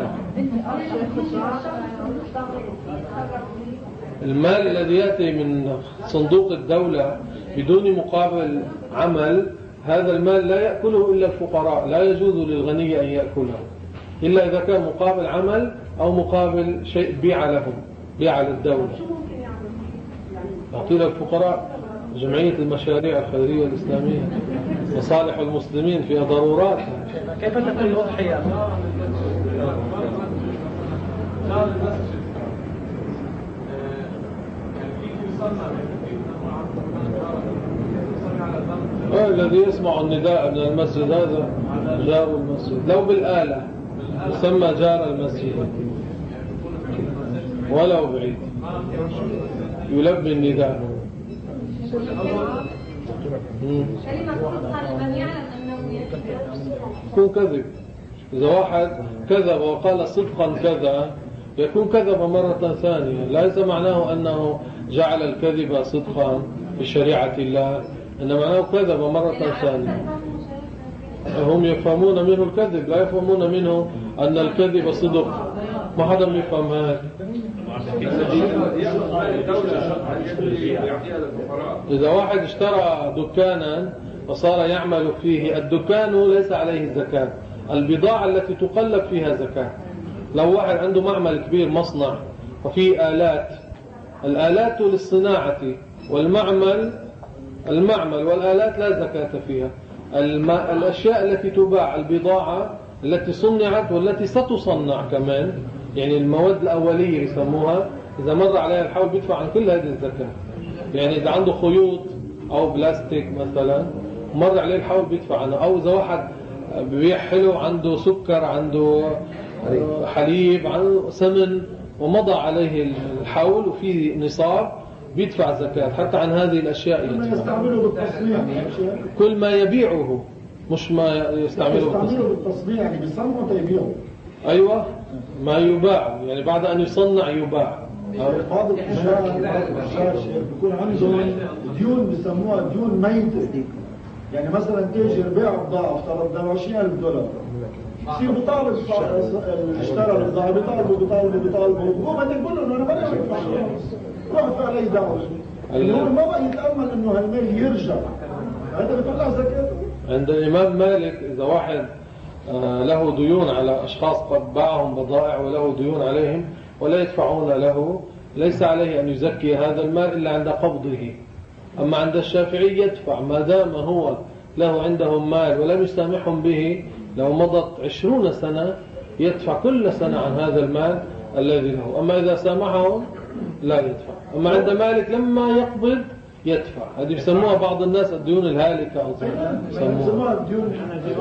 Speaker 1: المال الذي يأتي من صندوق الدولة بدون مقابل عمل، هذا المال لا يأكله إلا الفقراء، لا يجوز للغني أن يأكله إلا إذا كان مقابل عمل أو مقابل شيء بيع لهم، بيع للدولة. يعطي للفقراء جمعية المشاريع الخيرية الإسلامية، مصالح المسلمين فيها ضرورات.
Speaker 3: كيف تكون الأضحية؟
Speaker 1: آه الذي يسمع النداء من المسجد هذا جار المسجد، لو بالآلة يسمى جار المسجد ولو بعيد يلبي النداء. يكون كذب. إذا واحد كذب وقال صدقا كذا يكون كذب مرة ثانية، ليس معناه أنه جعل الكذب صدقا في شريعة الله، إنما معناه كذب مرة ثانية. هم يفهمون منه الكذب، لا يفهمون منه أن الكذب صدق. ما حدا يفهم هذا. إذا واحد اشترى دكانا وصار يعمل فيه، الدكان ليس عليه زكاة، البضاعة التي تقلب فيها زكاة. لو واحد عنده معمل كبير، مصنع وفيه آلات، الآلات للصناعة والمعمل المعمل والآلات لا زكاة فيها. الأشياء التي تباع، البضاعة التي صنعت والتي ستصنع كمان، يعني المواد الأولية يسموها، إذا مر عليها الحول بيدفع عن كل هذه الزكاة. يعني إذا عنده خيوط أو بلاستيك مثلا مر عليه الحول بيدفع عنه. أو إذا واحد ببيع حلو، عنده سكر، عنده حليب، عنده سمن، ومضى عليه الحول وفيه نصاب، بيدفع زكاة حتى عن هذه الأشياء.
Speaker 7: يستعمله بالتصنيع،
Speaker 1: كل ما يبيعه، مش ما يستعمله
Speaker 7: بالتصنيع، يعني بيصنعه تيبيعه.
Speaker 1: أيوة، ما يباع، يعني بعد أن يصنع يباع.
Speaker 7: بعض التجار بيكون عندهم ديون بيسموها ديون ميتة. يعني مثلا تاجر بيع بضاعة افترضنا عشرين ألف دولار، يصير بيطالب اشترى البضاعة، بيطالبوا بيطالبوا بيطالبوا هو بدك تقول له أنا بدي أدفع روح علي دعوة. اللي هو ما بقى يتأمل إنه هالمال يرجع، هذا بيطلع زكاته.
Speaker 1: عند الإمام مالك إذا واحد له ديون على أشخاص قد باعهم بضائع وله ديون عليهم ولا يدفعون له، ليس عليه أن يزكي هذا المال إلا عند قبضه. أما عند الشافعي يدفع ما دام هو له عندهم مال ولم يسامحهم به، لو مضت عشرون سنة يدفع كل سنة عن هذا المال الذي له. أما إذا سامحهم لا يدفع. أما عند مالك لما يقبض يدفع. هذه بيسموها بعض الناس الديون الهالكة أظن
Speaker 7: بيسموها الديون.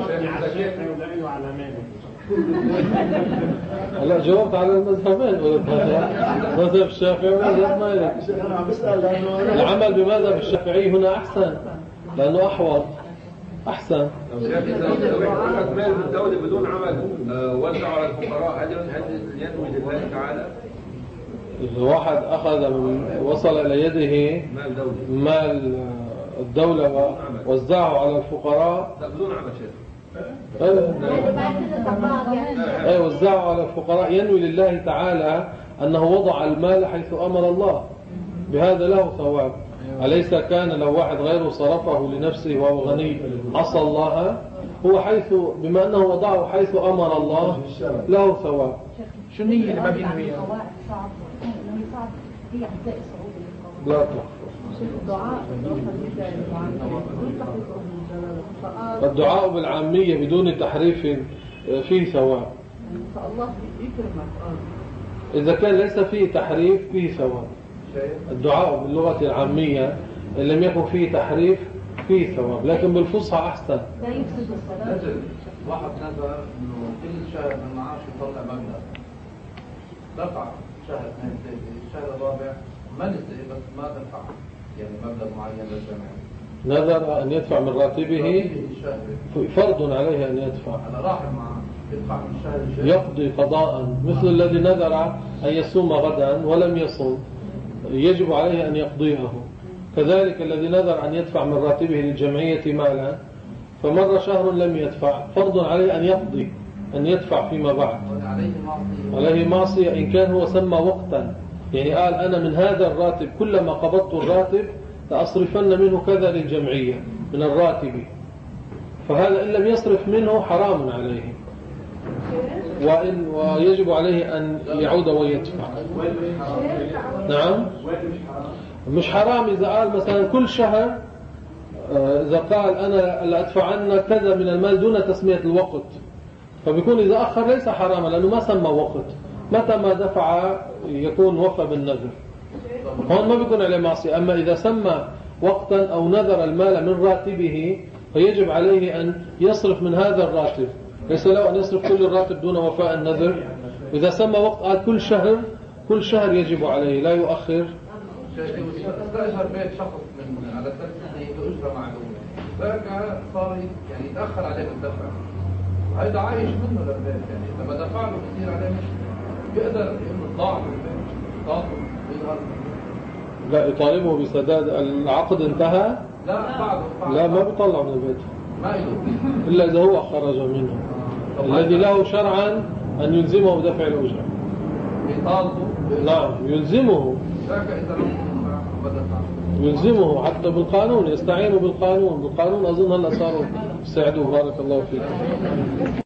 Speaker 1: هلا جاوبت على المذهبين، مذهب الشافعي ومذهب مالك. العمل بمذهب الشافعي هنا أحسن لأنه أحوط أحسن.
Speaker 2: لو أخذ مال من الدولة بدون عمل وزعه على الفقراء، هل ينوي لله تعالى؟
Speaker 1: إذا واحد أخذ من وصل إلى يده مال الدولة ووزعه على الفقراء
Speaker 2: بدون عمل شيء،
Speaker 1: أي وزعه على الفقراء ينوي لله تعالى أنه وضع المال حيث أمر الله، بهذا له ثواب. أليس كان لو واحد غيره صرفه لنفسه وهو غني عصى الله؟ هو حيث بما أنه وضعه حيث أمر الله له ثواب.
Speaker 3: شو النية اللي ما بينويها؟
Speaker 1: لا تحفظ.
Speaker 4: الدعاء
Speaker 1: الدعاء بالعامية بدون تحريف فيه ثواب.
Speaker 4: الله يكرمك.
Speaker 1: إذا كان ليس فيه تحريف فيه ثواب. الدعاء باللغة العامية إن لم يكن فيه تحريف فيه ثواب، لكن بالفصحى أحسن.
Speaker 4: لا يفسد الصلاة.
Speaker 8: واحد نذر إنه كل شهر من معاش يطلع مبلغ، دفع شهر اثنين ثلاثة، الشهر الرابع ما نسي بس ما دفع يعني مبلغ معين للجمعية.
Speaker 1: نذر أن يدفع من راتبه، فرض عليه أن يدفع.
Speaker 8: أنا راح معه يدفع من الشهر الجاي.
Speaker 1: يقضي قضاء مثل الذي نذر أن يصوم غدا ولم يصوم، يجب عليه أن يقضيه. كذلك الذي نذر أن يدفع من راتبه للجمعية مالا فمر شهر لم يدفع، فرض عليه أن يقضي، أن يدفع فيما بعد. عليه معصية إن كان هو سمى وقتا، يعني قال أنا من هذا الراتب كلما قبضت الراتب لأصرفن منه كذا للجمعية من الراتب، فهذا إن لم يصرف منه حرام عليه، وإن ويجب عليه أن يعود ويدفع. نعم مش حرام إذا قال مثلا كل شهر، إذا قال أنا لأدفعن كذا من المال دون تسمية الوقت، فبيكون إذا أخر ليس حراما لأنه ما سمى وقت، متى ما دفع يكون وفى بالنذر، هون ما بيكون عليه معصية. أما إذا سمى وقتا أو نذر المال من راتبه فيجب عليه أن يصرف من هذا الراتب، ليس له أن يصرف كل الراتب دون وفاء النذر. إذا سمى وقت قال كل شهر، كل شهر يجب عليه لا يؤخر.
Speaker 8: استأجر بيت شخص من على ثلاث سنين بأجرة معلومة، ذاك صار يعني يتأخر عليه بالدفع، هيدا عايش منه للبيت، يعني لما دفع له كثير عليه مش بيقدر يقول ضاع من البيت، ضاع يظهر.
Speaker 1: لا يطالبه بسداد العقد انتهى؟
Speaker 8: لا بعده.
Speaker 1: لا ما بيطلع من البيت
Speaker 8: ما يدوم
Speaker 1: إلا إذا هو خرج منه. الذي له شرعا أن يلزمه بدفع الأجرة.
Speaker 8: يطالبه.
Speaker 1: نعم يلزمه.
Speaker 8: ذاك إذا لم بدفع.
Speaker 1: يلزمه حتى بالقانون، يستعينوا بالقانون، بالقانون أظن هلا صاروا يساعدوه. بارك الله فيك.